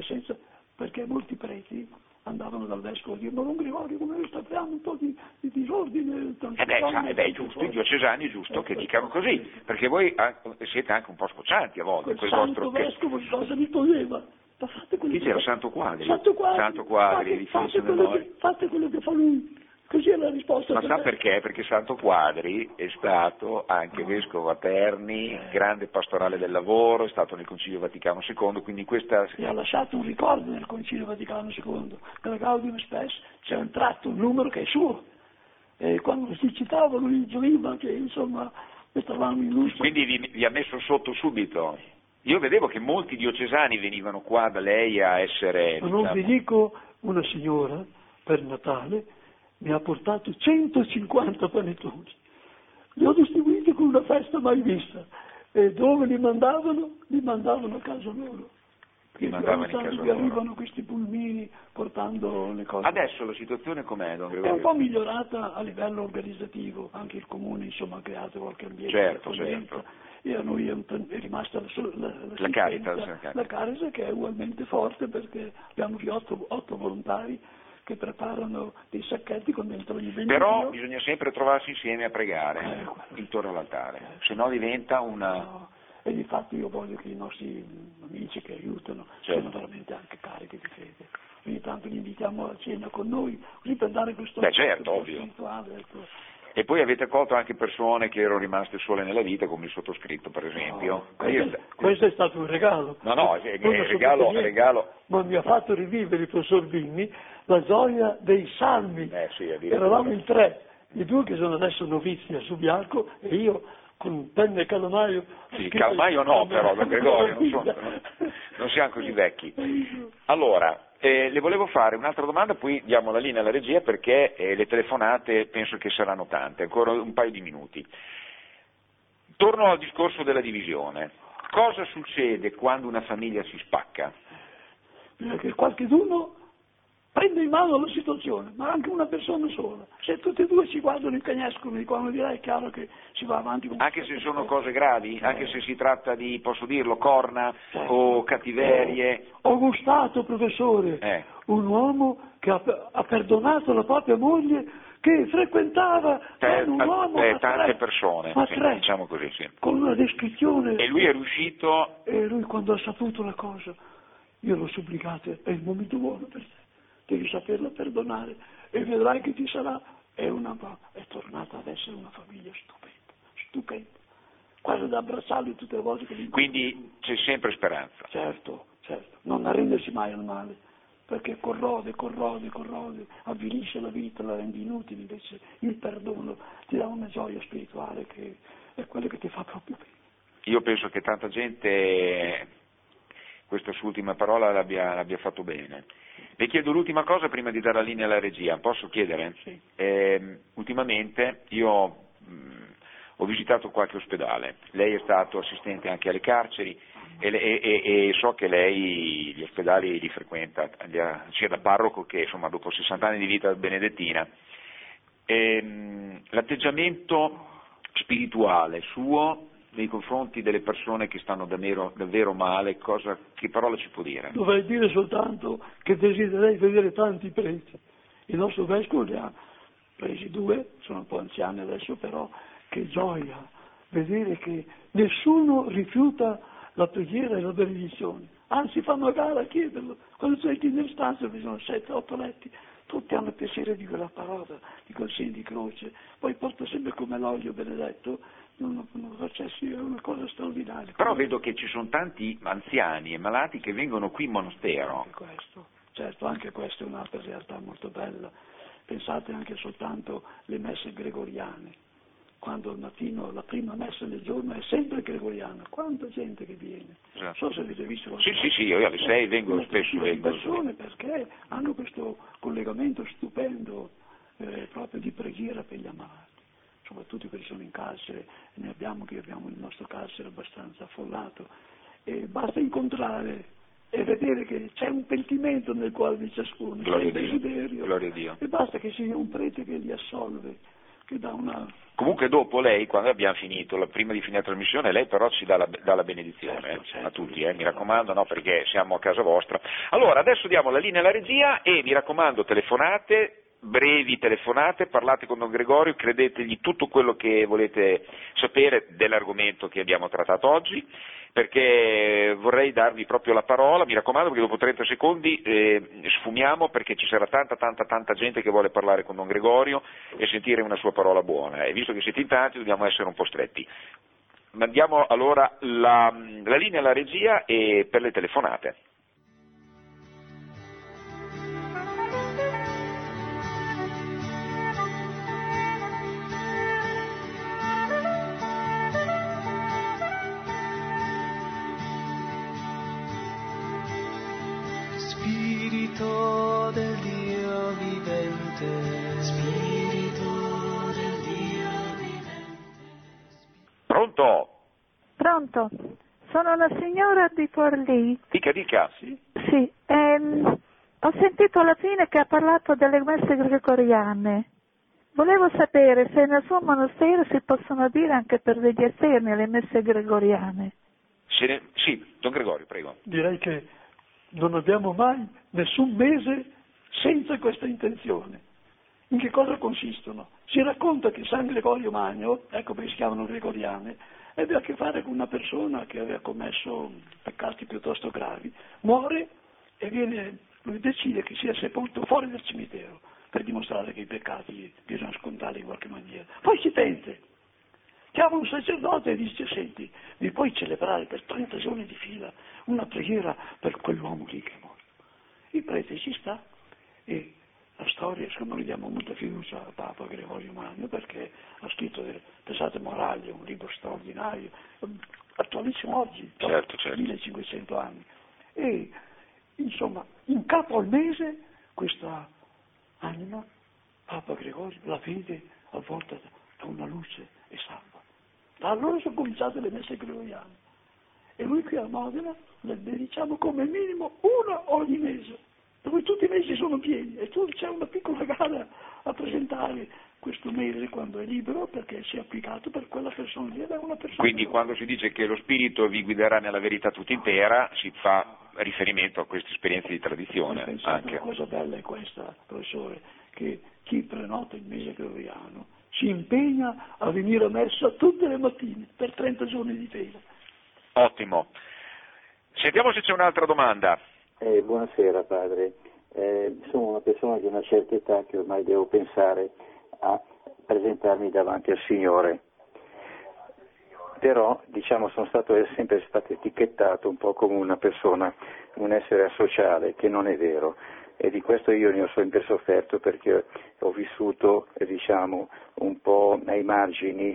Perché molti preti andavano dal vescovo a dire: ma Don Gregorio, come sta creando un po' di disordine? È giusto, i diocesani è giusto che dicano così, perché voi siete anche un po' scoccianti a volte. Quel santo vescovo cosa mi toglieva? Chi c'era? Santo Quadri? Santo Quadri, fate quello che fa lui. Così è la risposta. Ma sa perché? Perché Santo Quadri è stato anche vescovo a Terni, grande pastorale del lavoro, è stato nel Concilio Vaticano II, quindi questa... E ha lasciato un ricordo nel Concilio Vaticano II. Nella Gaudium Spes c'è un tratto, un numero che è suo. E quando si citava lui gioiva che insomma stavamo in luce. Quindi vi ha messo sotto subito. Io vedevo che molti diocesani venivano qua da lei a essere... Ma non vi dico, una signora per Natale mi ha portato 150 panettoni, li ho distribuiti con una festa mai vista, e dove li mandavano a casa loro. Perché arrivano questi pulmini portando le cose. Adesso la situazione com'è, Don Gregorio? È un po' migliorata a livello organizzativo, anche il comune insomma ha creato qualche ambiente. Certo. E a noi è rimasta la Caritas che è ugualmente forte, perché abbiamo qui 8 volontari che preparano dei sacchetti con dentro gli beni. Però bisogna sempre trovarsi insieme a pregare intorno all'altare, se no diventa una... No. E infatti io voglio che i nostri amici che aiutano siano veramente anche carichi di fede. Ogni tanto li invitiamo a cena con noi, così per dare questo certo, ovvio. spirituale. Ecco. E poi avete accolto anche persone che erano rimaste sole nella vita, come il sottoscritto, per esempio. Questo è stato un regalo. No, Non ho saputo niente, regalo. ma mi ha fatto rivivere il professor Bini la gioia dei salmi. Sì, addirittura. Eravamo in 3, i 2 che sono adesso novizi a Subiaco e io con penna e calamaio. Sì, calamaio no, però, Don Gregorio, non siamo così vecchi. Allora, le volevo fare un'altra domanda, poi diamo la linea alla regia perché le telefonate penso che saranno tante, ancora un paio di minuti. Torno al discorso della divisione. Cosa succede quando una famiglia si spacca? Che qualcuno prende in mano la situazione, ma anche una persona sola. Se tutti e due si guardano e cagnescono di quando direi è chiaro che si va avanti con anche se sono cose gravi, anche se si tratta di, posso dirlo, corna certo. o cattiverie. Ho gustato, professore, un uomo che ha perdonato la propria moglie che frequentava un uomo tante persone, ma sì, tre, diciamo così, sì. Con una descrizione. E lui è riuscito. E lui quando ha saputo la cosa, io l'ho supplicato, è il momento buono per te, devi saperla perdonare e vedrai che ti sarà. È tornata ad essere una famiglia stupenda, quasi da abbracciarli tutte le volte che li incontro. Quindi c'è sempre speranza. Certo, non arrendersi mai al male, perché corrode, avvilisce la vita, la rende inutile, invece il perdono ti dà una gioia spirituale che è quella che ti fa proprio bene. Io penso che tanta gente questa sua ultima parola l'abbia fatto bene. Le chiedo l'ultima cosa prima di dare la linea alla regia, posso chiedere? Sì. Ultimamente io ho visitato qualche ospedale, lei è stato assistente anche alle carceri e so che lei gli ospedali li frequenta, sia da parroco che insomma dopo 60 anni di vita benedettina. L'atteggiamento spirituale suo nei confronti delle persone che stanno davvero male, che parola ci può dire? Dovrei dire soltanto che desidererei vedere tanti preti. Il nostro vescovo ne ha presi 2, sono un po' anziani adesso, però che gioia vedere che nessuno rifiuta la preghiera e la benedizione, anzi fanno a gara a chiederlo. Quando tu entri nelle stanze ci sono 7-8 letti, tutti hanno piacere di quella parola, di quel segno di croce, poi porta sempre come l'olio benedetto. È una cosa straordinaria. Però vedo che ci sono tanti anziani e malati che vengono qui in monastero. Anche questo, certo, anche questa è un'altra realtà molto bella. Pensate anche soltanto alle messe gregoriane, quando al mattino la prima messa del giorno è sempre gregoriana, quanta gente che viene. Esatto. Non so se avete visto. Sì, io alle 6 vengo spesso. Persone perché hanno questo collegamento stupendo proprio di preghiera per gli ammalati. Soprattutto quelli che sono in carcere, ne abbiamo il nostro carcere abbastanza affollato, e basta incontrare e vedere che c'è un pentimento nel cuore di ciascuno, c'è un desiderio, Gloria a Dio. E basta che sia un prete che li assolve, che dà una... Comunque dopo lei, quando abbiamo finito, prima di finire la trasmissione, lei però ci dà la benedizione, certo, a tutti, mi raccomando, no, perché siamo a casa vostra. Allora, adesso diamo la linea alla regia e mi raccomando, telefonate, brevi telefonate, parlate con Don Gregorio, credetegli tutto quello che volete sapere dell'argomento che abbiamo trattato oggi, perché vorrei darvi proprio la parola, mi raccomando, perché dopo 30 secondi sfumiamo, perché ci sarà tanta gente che vuole parlare con Don Gregorio e sentire una sua parola buona, e visto che siete in tanti dobbiamo essere un po' stretti. Mandiamo allora la linea alla regia e per le telefonate. Spirito del Dio vivente, Spirito del Dio vivente. Pronto? Pronto, sono la signora di Forlì. Dica. Sì, ho sentito alla fine che ha parlato delle messe gregoriane. Volevo sapere se nel suo monastero si possono dire anche per degli esterni le messe gregoriane. Sì, Don Gregorio, prego. Direi che non abbiamo mai nessun mese senza questa intenzione. In che cosa consistono? Si racconta che San Gregorio Magno, ecco perché si chiamano gregoriane, ebbe a che fare con una persona che aveva commesso peccati piuttosto gravi, muore e lui decide che sia sepolto fuori dal cimitero. per dimostrare che i peccati bisogna scontarli in qualche maniera. Poi si pente, chiama un sacerdote e dice: senti, mi puoi celebrare per 30 giorni di fila una preghiera per quell'uomo lì che è morto? Il prete ci sta, e la storia, insomma, noi diamo molta fiducia a Papa Gregorio Magno, perché ha scritto delle Pesate Morali, un libro straordinario, attualissimo oggi, certo. 1500 anni. E insomma, in capo al mese questa anima, Papa Gregorio, la vede avvolta da una luce e salva. Da allora sono cominciate le messe gregoriane, e lui qui a Modena le benediciamo come minimo una ogni mese, dove tutti i mesi sono pieni, e tu c'è una piccola gara a presentare questo mese quando è libero, perché si è applicato per quella persona lì, ed è una persona. Quindi quando si dice che lo Spirito vi guiderà nella verità tutta intera, si fa riferimento a queste esperienze di tradizione. Anche. La cosa bella è questa, professore, che chi prenota il mese gregoriano si impegna a venire a messa tutte le mattine per 30 giorni di fila. Ottimo. Sentiamo se c'è un'altra domanda. Buonasera padre, sono una persona di una certa età che ormai devo pensare a presentarmi davanti al Signore, però sono sempre stato etichettato un po' come una persona, un essere asociale, che non è vero, e di questo io ne ho sempre sofferto, perché ho vissuto un po' ai margini,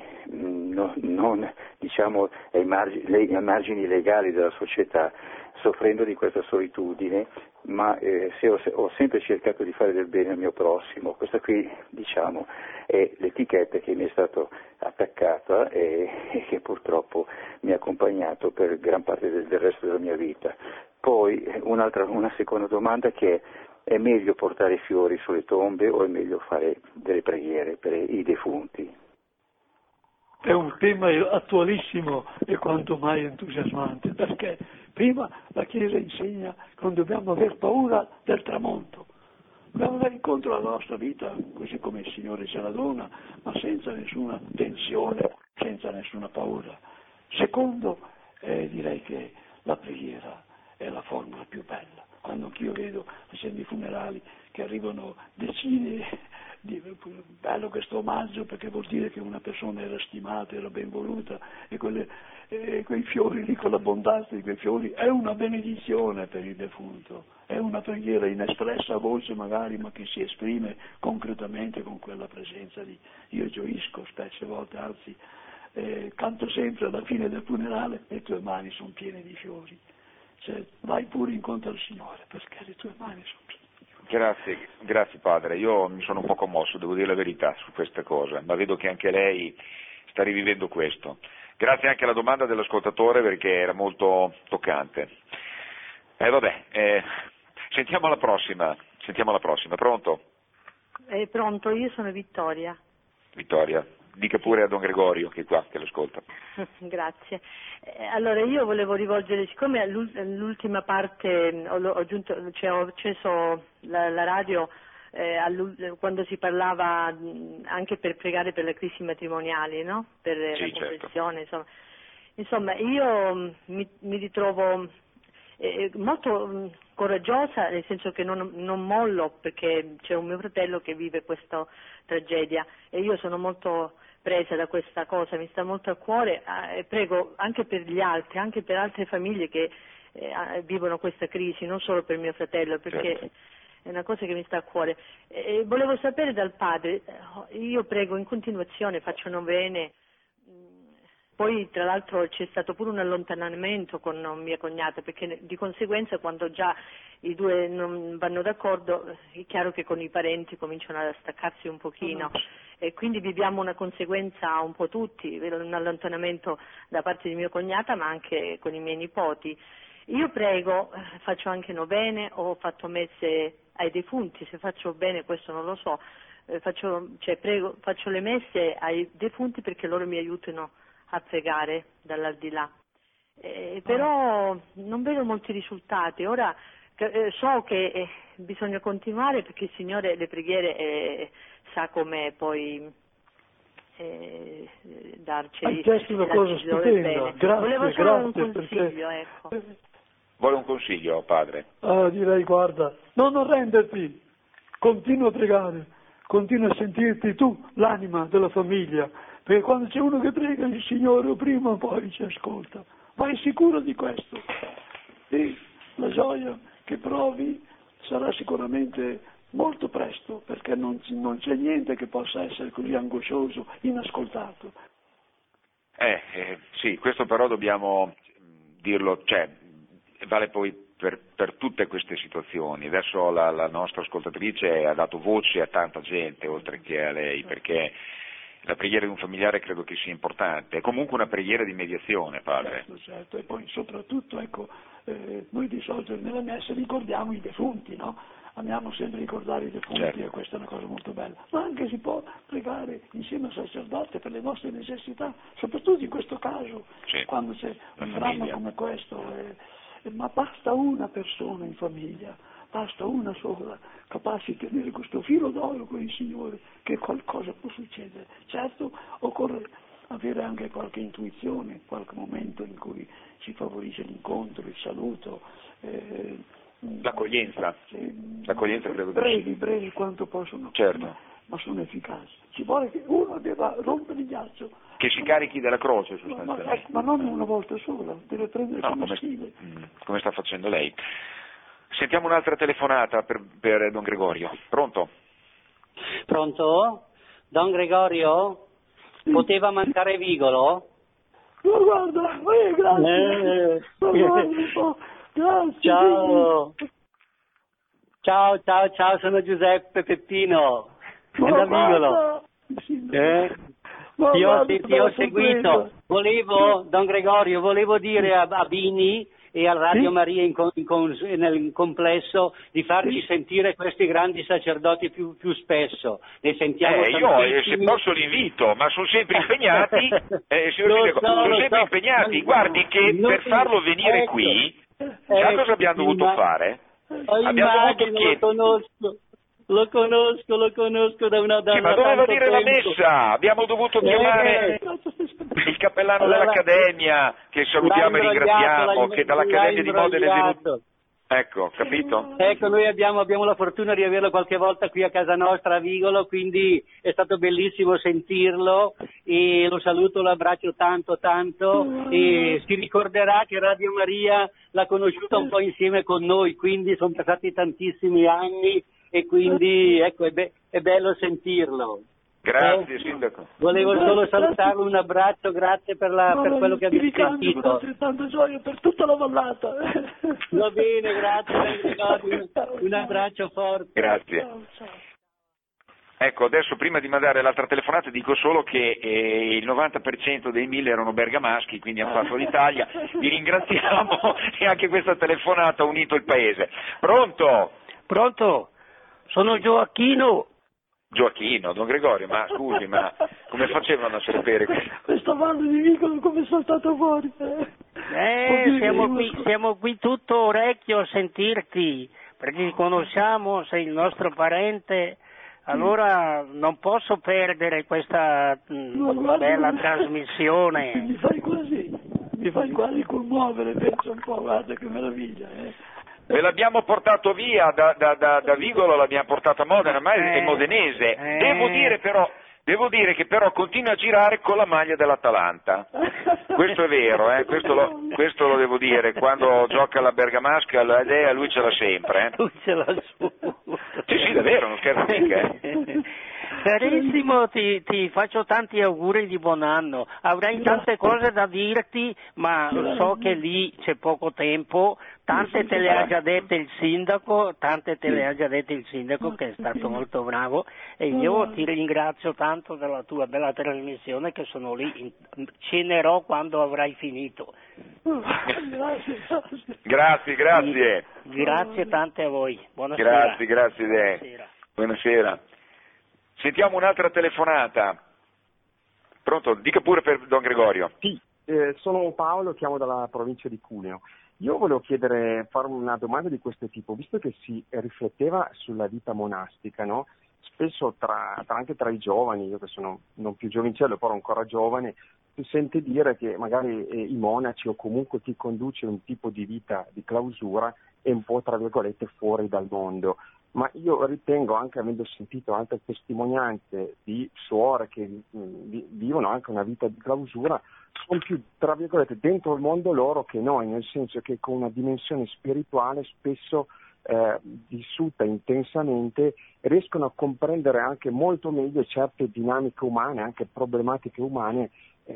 ai margini legali della società, soffrendo di questa solitudine, ma ho sempre cercato di fare del bene al mio prossimo. Questa qui è l'etichetta che mi è stata attaccata e che purtroppo mi ha accompagnato per gran parte del resto della mia vita. Poi una seconda domanda, che è meglio portare fiori sulle tombe o è meglio fare delle preghiere per i defunti? È un tema attualissimo e quanto mai entusiasmante, perché prima la Chiesa insegna che non dobbiamo aver paura del tramonto, dobbiamo andare incontro alla nostra vita così come il Signore ce la dona, ma senza nessuna tensione, senza nessuna paura. Secondo, direi che la preghiera è la formula più bella. Quando anch'io vedo, facendo i funerali, che arrivano decine bello questo omaggio, perché vuol dire che una persona era stimata, era ben voluta, e quei fiori lì, con l'abbondanza di quei fiori, è una benedizione per il defunto, è una preghiera inespressa a voce magari, ma che si esprime concretamente con quella presenza lì. Io gioisco spesse volte, anzi canto sempre alla fine del funerale: le tue mani sono piene di fiori. Cioè, vai pure incontro al Signore, perché le tue mani sono piene. Grazie padre, io mi sono un po' commosso, devo dire la verità, su queste cose, ma vedo che anche lei sta rivivendo questo. Grazie anche alla domanda dell'ascoltatore, perché era molto toccante. Sentiamo la prossima, pronto? Pronto, io sono Vittoria. Vittoria, dica pure a Don Gregorio che è qua, che lo ascolta. Grazie. Allora io volevo rivolgere, siccome all'ultima parte ho acceso la radio quando si parlava anche per pregare per le crisi matrimoniali, no? Per sì, la conversione, certo. Insomma io mi ritrovo molto coraggiosa, nel senso che non mollo, perché c'è un mio fratello che vive questa tragedia e io sono molto presa da questa cosa, mi sta molto a cuore, e prego anche per gli altri, anche per altre famiglie che vivono questa crisi, non solo per mio fratello, perché certo. È una cosa che mi sta a cuore. Volevo sapere dal padre, io prego in continuazione, faccio novene. Poi tra l'altro c'è stato pure un allontanamento con mia cognata, perché di conseguenza quando già i due non vanno d'accordo è chiaro che con i parenti cominciano a staccarsi un pochino e quindi viviamo una conseguenza un po' tutti, un allontanamento da parte di mia cognata ma anche con i miei nipoti. Io prego, faccio anche novene, ho fatto messe ai defunti, se faccio bene questo non lo so, faccio le messe ai defunti perché loro mi aiutino a pregare dall'aldilà, però non vedo molti risultati. Ora so che bisogna continuare perché il Signore le preghiere sa come poi darci. Hai chiesto una cosa stupenda, grazie. Volevo solo un perché... consiglio, ecco. Vuole un consiglio, padre? Direi, guarda, non arrenderti, continua a pregare, continua a sentirti tu l'anima della famiglia, perché quando c'è uno che prega il Signore prima o poi ci ascolta. Vai sicuro di questo. E la gioia che provi sarà sicuramente molto presto, perché non c'è niente che possa essere così angoscioso, inascoltato. Sì, questo però dobbiamo dirlo, cioè, vale poi per tutte queste situazioni. Adesso la nostra ascoltatrice ha dato voce a tanta gente, oltre che a lei, perché la preghiera di un familiare credo che sia importante, è comunque una preghiera di mediazione, padre. Certo, e poi soprattutto, ecco, noi di solito nella messa ricordiamo i defunti, no? Amiamo sempre ricordare i defunti, certo. E questa è una cosa molto bella, ma anche si può pregare insieme al sacerdote per le nostre necessità, soprattutto in questo caso, sì. Quando c'è un dramma come questo, ma basta una persona in famiglia, basta una sola, capace di tenere questo filo d'oro con il Signore, che qualcosa può succedere. Certo, occorre avere anche qualche intuizione, qualche momento in cui si favorisce l'incontro, il saluto, l'accoglienza. L'accoglienza credo brevi quanto possono, certo. ma sono efficaci. Ci vuole che uno debba rompere il ghiaccio. Che si carichi della croce sostanzialmente. Ma non una volta sola, deve prendere come stile. Come sta facendo lei. Sentiamo un'altra telefonata per Don Gregorio. Pronto? Pronto? Don Gregorio? Sì. Poteva mancare Vigolo? No, guarda, grazie. Grazie. Ciao, sono Giuseppe Peppino. Da Vigolo. Ti ho seguito. Don Gregorio, volevo dire a Bini e a Radio Maria nel complesso di farci sentire questi grandi sacerdoti più spesso. Ne sentiamo io se posso l'invito, ma sono sempre impegnati. Sono sempre impegnati. Guardi che per farlo venire qui, sa cosa abbiamo dovuto fare? Abbiamo dovuto chiedere. Lo conosco da una data. Sì, ma doveva dire la messa, abbiamo dovuto chiamare il cappellano dell'Accademia, che salutiamo e ringraziamo, che dall'Accademia di Modena è venuto. Ecco, capito? Ecco, noi abbiamo la fortuna di averlo qualche volta qui a casa nostra a Vigolo, quindi è stato bellissimo sentirlo e lo saluto, lo abbraccio tanto e si ricorderà che Radio Maria l'ha conosciuta un po' insieme con noi, quindi sono passati tantissimi anni e quindi ecco è bello sentirlo. Grazie Sindaco. Volevo solo salutarlo, un abbraccio, grazie per quello che abbiamo sentito. Per altrettanta gioia per tutta la vallata. Va bene, grazie, un abbraccio forte. Grazie. Ciao. Ecco, adesso prima di mandare l'altra telefonata dico solo che il 90% dei 1000 erano bergamaschi, quindi hanno fatto l'Italia. Vi ringraziamo e anche questa telefonata ha unito il paese. Pronto? Pronto? Sono Gioacchino. Gioacchino, Don Gregorio, ma scusi, ma come facevano a sapere questa valle di Vigolo come è saltato fuori? Siamo qui tutto orecchio a sentirti, perché ti conosciamo, sei il nostro parente, allora non posso perdere questa bella trasmissione. Mi fai quasi commuovere, penso un po', guarda che meraviglia, Ve l'abbiamo portato via da Vigolo, l'abbiamo portato a Modena, ma è modenese. Devo dire che però continua a girare con la maglia dell'Atalanta. Questo è vero, questo lo devo dire. Quando gioca la bergamasca, l'idea lui ce l'ha sempre. Lui ce l'ha su. Sì, davvero, non scherzo mica. Carissimo, ti faccio tanti auguri di buon anno. Avrei tante cose da dirti, ma so che lì c'è poco tempo. Tante te le ha già dette il sindaco, che è stato molto bravo, e io ti ringrazio tanto della tua bella trasmissione, che sono lì, cenerò quando avrai finito. Grazie. Grazie tante a voi. Buonasera. Grazie. Buonasera. Sentiamo un'altra telefonata. Pronto? Dica pure per Don Gregorio. Sì, sono Paolo, chiamo dalla provincia di Cuneo. Io volevo fare una domanda di questo tipo, visto che si rifletteva sulla vita monastica, no? Spesso anche tra i giovani, io che sono non più giovincello, però ancora giovane, si sente dire che magari i monaci o comunque chi conduce un tipo di vita di clausura è un po', tra virgolette, fuori dal mondo. ma io ritengo, anche avendo sentito altre testimonianze di suore che vivono anche una vita di clausura, sono più, tra virgolette, dentro il mondo loro che noi, nel senso che con una dimensione spirituale spesso vissuta intensamente riescono a comprendere anche molto meglio certe dinamiche umane, anche problematiche umane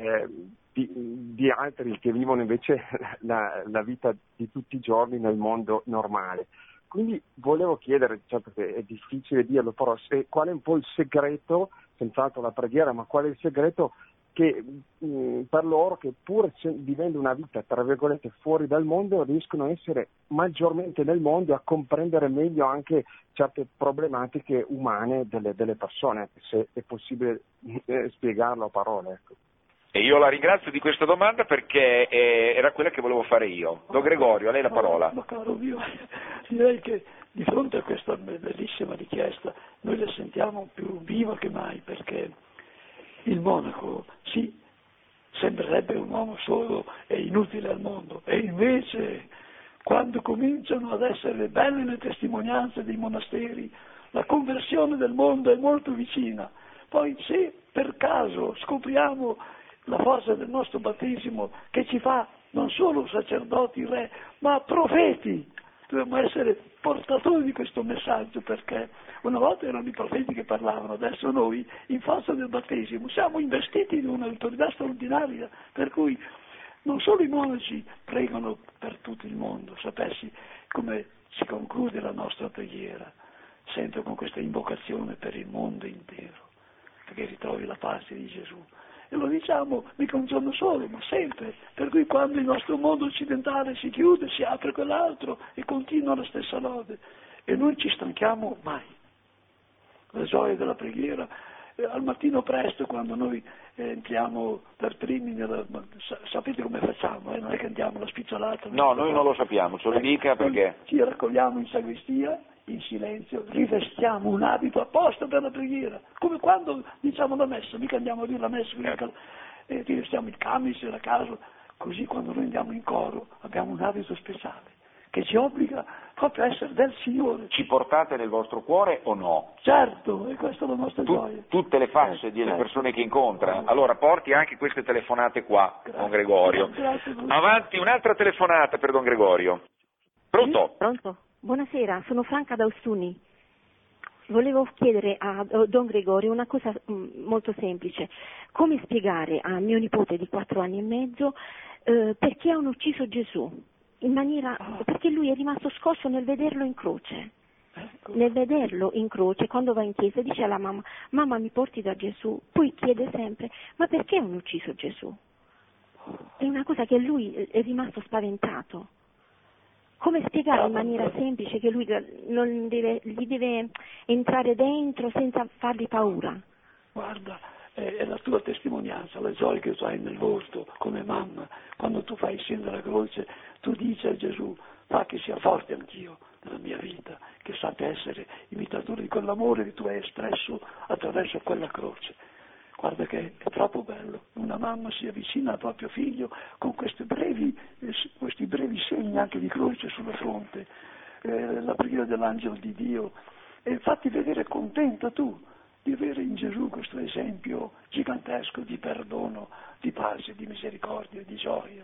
di altri che vivono invece la vita di tutti i giorni nel mondo normale. Quindi volevo chiedere, certo che è difficile dirlo, però qual è un po' il segreto, senz'altro la preghiera, ma qual è il segreto che per loro che pur vivendo una vita tra virgolette fuori dal mondo riescono a essere maggiormente nel mondo e a comprendere meglio anche certe problematiche umane delle persone, se è possibile spiegarlo a parole, ecco. E io la ringrazio di questa domanda perché era quella che volevo fare io. Don Gregorio, a lei la parola. Ma caro mio, direi che di fronte a questa bellissima richiesta noi la sentiamo più viva che mai, perché il monaco, sì, sembrerebbe un uomo solo e inutile al mondo, e invece quando cominciano ad essere belle le testimonianze dei monasteri, la conversione del mondo è molto vicina. Poi se per caso scopriamo la forza del nostro battesimo che ci fa non solo sacerdoti, re, ma profeti, dobbiamo essere portatori di questo messaggio, perché una volta erano i profeti che parlavano, adesso noi in forza del battesimo siamo investiti di un'autorità straordinaria, per cui non solo i monaci pregano per tutto il mondo. Sapessi come si conclude la nostra preghiera, sempre con questa invocazione per il mondo intero, perché ritrovi la pace di Gesù. E lo diciamo mica un giorno solo, ma sempre, per cui quando il nostro mondo occidentale si chiude, si apre quell'altro e continua la stessa lode, e non ci stanchiamo mai. La gioia della preghiera, al mattino presto, quando noi entriamo per primi, sapete come facciamo, non è che andiamo alla spicciolata. No, noi non lo sappiamo, ce lo dica perché... Ci raccogliamo in sagrestia, in silenzio, rivestiamo un abito apposta per la preghiera, come quando diciamo la messa, mica andiamo a dire la messa, rivestiamo il camice, la casa, così quando noi andiamo in coro abbiamo un abito speciale che ci obbliga proprio a essere del Signore. Ci portate nel vostro cuore o no? Certo, e questa è la nostra gioia. Tutte le facce delle persone che incontra, allora porti anche queste telefonate qua, grazie, Don Gregorio. Grazie. Avanti, un'altra telefonata per Don Gregorio. Pronto? Sì, pronto. Buonasera, sono Franca da Ostuni. Volevo chiedere a Don Gregorio una cosa molto semplice. Come spiegare a mio nipote di 4 anni e mezzo perché hanno ucciso Gesù? Perché lui è rimasto scosso nel vederlo in croce. Nel vederlo in croce, quando va in chiesa, dice alla mamma: mamma, mi porti da Gesù? Poi chiede sempre: ma perché hanno ucciso Gesù? È una cosa che lui è rimasto spaventato. Come spiegare in maniera semplice che lui non gli deve entrare dentro senza fargli paura? Guarda, è la tua testimonianza, la gioia che tu hai nel volto come mamma. Quando tu fai il segno della croce, tu dici a Gesù: fa che sia forte anch'io nella mia vita, che sappia essere imitatore di quell'amore che tu hai espresso attraverso quella croce. Guarda che è troppo bello, una mamma si avvicina al proprio figlio con questi brevi segni anche di croce sulla fronte, la preghiera dell'angelo di Dio, e fatti vedere contenta tu di avere in Gesù questo esempio gigantesco di perdono, di pace, di misericordia, di gioia.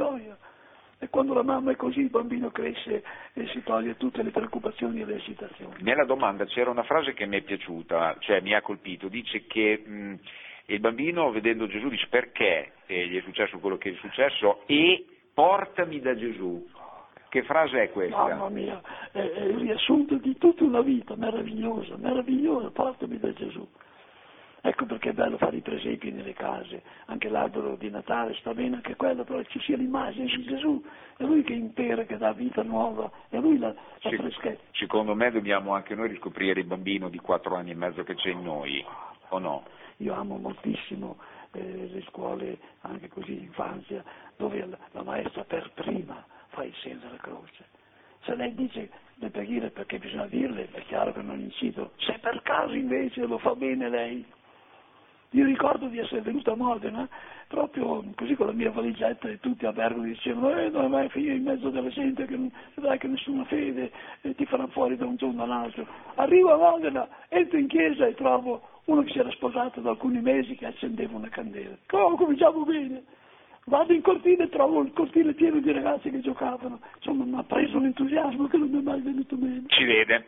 E quando la mamma è così, il bambino cresce e si toglie tutte le preoccupazioni e le esitazioni. Nella domanda c'era una frase che mi è piaciuta, cioè mi ha colpito, dice che il bambino vedendo Gesù dice: perché gli è successo quello che è successo e portami da Gesù. Che frase è questa? Mamma mia, è il riassunto di tutta una vita meravigliosa, portami da Gesù. Ecco perché è bello fare i presepi nelle case, anche l'albero di Natale sta bene anche quello, però ci sia l'immagine di Gesù, è Lui che impera, che dà vita nuova, è Lui la freschezza. Secondo me dobbiamo anche noi riscoprire il bambino di 4 anni e mezzo che c'è in noi, o no? Io amo moltissimo le scuole, anche così infanzia, dove la maestra per prima fa il segno della croce. Se lei dice le preghiere perché bisogna dirle, è chiaro che non incito. Se per caso invece lo fa bene lei. Io ricordo di essere venuto a Modena proprio così con la mia valigetta e tutti a Bergamo dicevano non vai a finire in mezzo della gente che non vedrai che nessuna fede ti farà fuori da un giorno all'altro. Arrivo a Modena, entro in chiesa e trovo uno che si era sposato da alcuni mesi che accendeva una candela. Cominciamo bene. Vado in cortile e trovo il cortile pieno di ragazzi che giocavano. Insomma, mi ha preso un entusiasmo che non mi è mai venuto meno. Ci vede.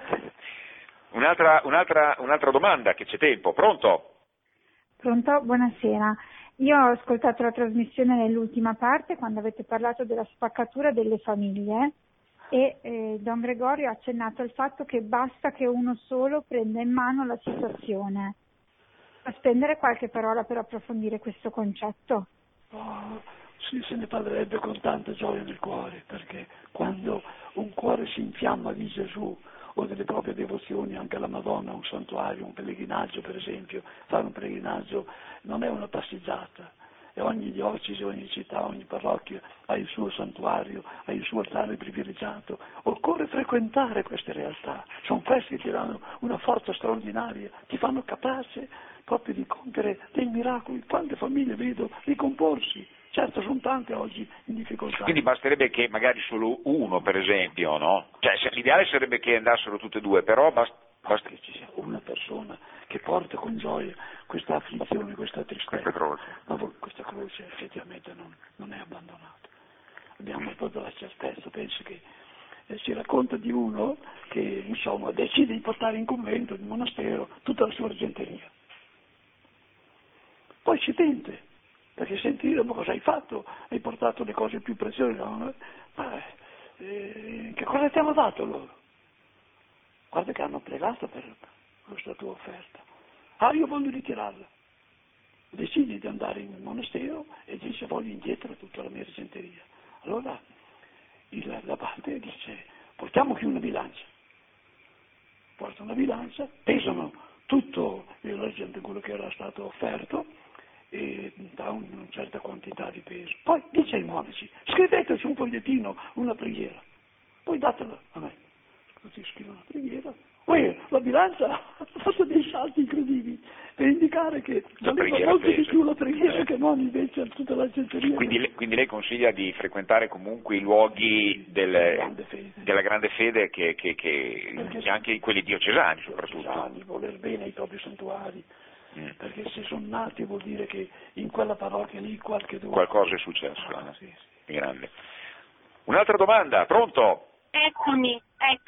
Un'altra domanda, che c'è tempo. Pronto? Pronto? Buonasera. Io ho ascoltato la trasmissione nell'ultima parte quando avete parlato della spaccatura delle famiglie e Don Gregorio ha accennato al fatto che basta che uno solo prenda in mano la situazione. A spendere qualche parola per approfondire questo concetto. Sì, se ne parlerebbe con tanta gioia nel cuore, perché quando un cuore si infiamma di Gesù o delle proprie devozioni anche alla Madonna, un santuario, un pellegrinaggio per esempio, fare un pellegrinaggio non è una passeggiata, e ogni diocesi, ogni città, ogni parrocchia ha il suo santuario, ha il suo altare privilegiato. Occorre frequentare queste realtà, sono queste che ti danno una forza straordinaria, ti fanno capace proprio di compiere dei miracoli. Quante famiglie vedo ricomporsi, certo sono tante oggi in difficoltà. Quindi basterebbe che magari solo uno, per esempio, no? Cioè l'ideale sarebbe che andassero tutte e due, però basta che ci sia una persona che porta con gioia questa afflizione, questa tristezza, questa croce effettivamente non è abbandonata. Abbiamo proprio la certezza, penso che si racconta di uno che insomma decide di portare in convento, in monastero, tutta la sua argenteria. Poi si pente, perché sentire ma cosa hai fatto? Hai portato le cose più preziose, no? Che cosa ti hanno dato loro? Guarda che hanno pregato per questa tua offerta. Io voglio ritirarla. Decidi di andare in monastero e dice voglio indietro tutta la mia argenteria. Allora l'abate dice portiamo qui una bilancia. Porta una bilancia, pesano tutto l'argento, quello che era stato offerto, e dà una certa quantità di peso. Poi dice ai monaci, scriveteci un fogliettino, una preghiera, poi datela a me. Così scrive una preghiera. Poi la bilancia ha fatto dei salti incredibili per indicare che valeva molto di più la preghiera che non invece tutta la centeria. Quindi lei consiglia di frequentare comunque i luoghi della grande fede che anche quelli diocesani soprattutto. Voler bene ai propri santuari. Perché se sono nati vuol dire che in quella parrocchia lì qualcosa è successo. Sì. Grande. Un'altra domanda, pronto? Eccomi,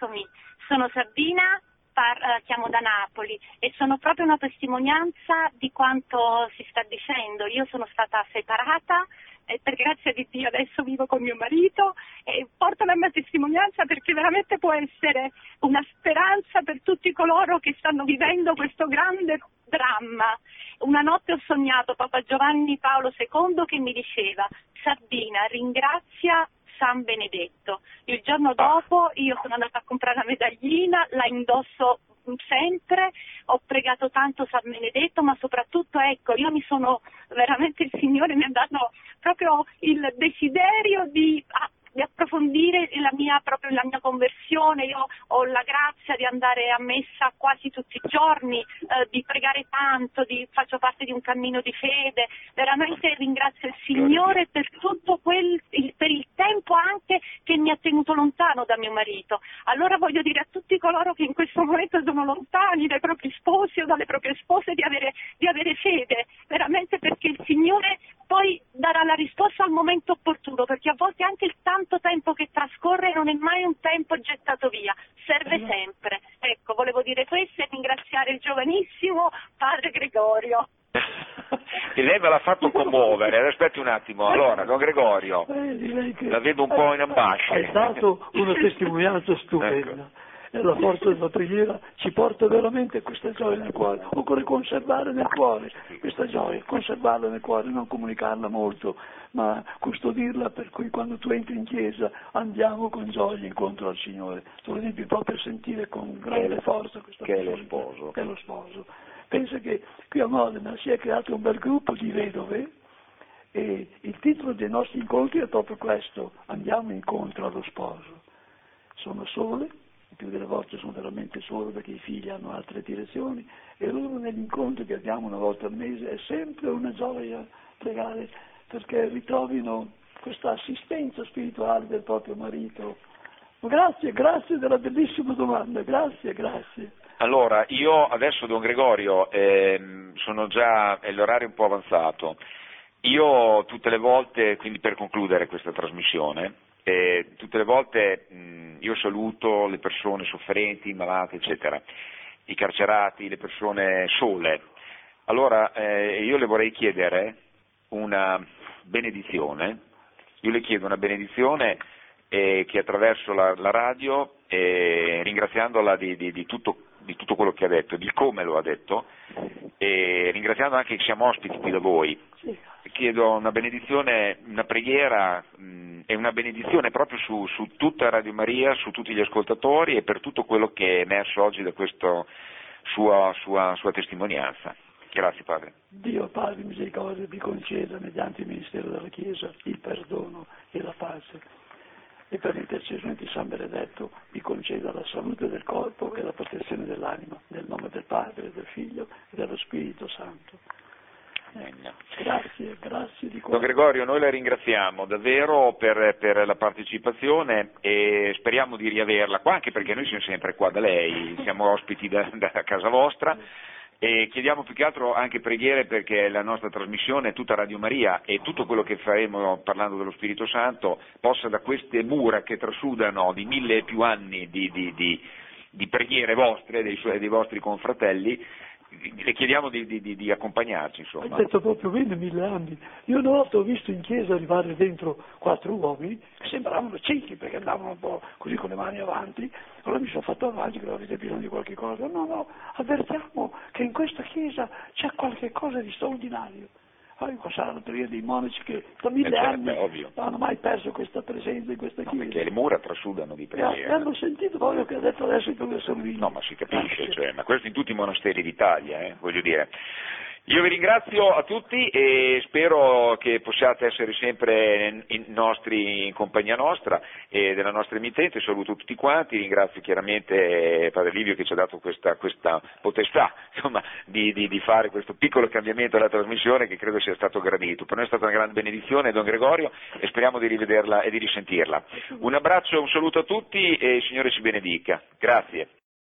sono Sabina, chiamo da Napoli e sono proprio una testimonianza di quanto si sta dicendo. Io sono stata separata e per grazia di Dio adesso vivo con mio marito e porto la mia testimonianza perché veramente può essere una speranza per tutti coloro che stanno vivendo questo grande dramma. Una notte ho sognato Papa Giovanni Paolo II che mi diceva: Sabina, ringrazia San Benedetto. Il giorno dopo io sono andata a comprare la medaglina, la indosso sempre, ho pregato tanto San Benedetto, ma soprattutto io mi sono veramente, il Signore mi ha dato proprio il desiderio di approfondire la mia conversione. Io ho la grazia di andare a messa quasi tutti i giorni, di pregare tanto, faccio parte di un cammino di fede. Veramente ringrazio il Signore per tutto per il tempo anche che mi ha tenuto lontano da mio marito. Allora voglio dire a tutti coloro che in questo momento sono lontani dai propri sposi o dalle proprie spose di avere fede, veramente, perché il Signore poi darà la risposta al momento opportuno, perché a volte anche il tanto tempo che trascorre non è mai un tempo gettato via, serve sempre. Ecco, volevo dire questo e ringraziare il giovanissimo padre Gregorio. E lei me l'ha fatto commuovere, aspetti un attimo. Allora, Don Gregorio, la vedo un po' in ambascia. È stato una testimonianza stupenda. Ecco. E la forza della preghiera ci porta veramente questa gioia nel cuore. Occorre conservare nel cuore questa gioia, conservarla nel cuore, non comunicarla molto, ma custodirla, per cui quando tu entri in chiesa andiamo con gioia incontro al Signore. Tu lo devi proprio sentire con grande forza questa che è lo sposo. Che è lo sposo. Pensa che qui a Modena si è creato un bel gruppo di vedove e il titolo dei nostri incontri è proprio questo: andiamo incontro allo sposo. Sono sole, più delle volte sono veramente solo perché i figli hanno altre direzioni, e loro negli incontri che abbiamo una volta al mese è sempre una gioia pregare perché ritrovino questa assistenza spirituale del proprio marito. Grazie della bellissima domanda, grazie. Allora, io adesso, Don Gregorio, sono già, è l'orario un po' avanzato, io tutte le volte, quindi per concludere questa trasmissione, tutte le volte io saluto le persone sofferenti, malate, eccetera, i carcerati, le persone sole. Allora, io le vorrei chiedere una benedizione, che attraverso la radio, ringraziandola di tutto quello che ha detto, di come lo ha detto, e ringraziando anche che siamo ospiti qui da voi, chiedo una benedizione, una preghiera e una benedizione proprio su tutta Radio Maria, su tutti gli ascoltatori e per tutto quello che è emerso oggi da questa sua testimonianza. Grazie Padre. Dio Padre misericordia vi conceda mediante il ministero della Chiesa il perdono e la pace e per l'intercessione di San Benedetto vi conceda la salute del corpo e la protezione dell'anima, nel nome del Padre, del Figlio e dello Spirito Santo. Grazie di cuore. Don Gregorio, noi la ringraziamo davvero per la partecipazione e speriamo di riaverla qua, anche perché noi siamo sempre qua da lei, siamo ospiti da casa vostra. E chiediamo più che altro anche preghiere perché la nostra trasmissione, tutta Radio Maria e tutto quello che faremo parlando dello Spirito Santo possa da queste mura che trasudano di 1000 e più anni di preghiere vostre, dei vostri confratelli, le chiediamo di accompagnarci, insomma. Hai detto proprio bene, 1000 anni. Io una volta ho visto in chiesa arrivare dentro 4 uomini che sembravano ciechi perché andavano un po' così con le mani avanti, allora mi sono fatto avanti, che avete bisogno di qualche cosa. No, avvertiamo che in questa chiesa c'è qualche cosa di straordinario. Allora, saranno periodi dei monaci che da 1000 anni non hanno mai perso questa presenza in questa chiesa. Perché le mura trasudano di preghiera. Hanno sentito proprio che ha detto adesso il professor Vini. No, ma si capisce, ma questo in tutti i monasteri d'Italia, voglio dire. Io vi ringrazio a tutti e spero che possiate essere sempre in compagnia nostra e della nostra emittente. Saluto tutti quanti, ringrazio chiaramente Padre Livio che ci ha dato questa potestà, insomma, di fare questo piccolo cambiamento alla trasmissione che credo sia stato gradito. Per noi è stata una grande benedizione, Don Gregorio, e speriamo di rivederla e di risentirla. Un abbraccio e un saluto a tutti e il Signore ci benedica. Grazie.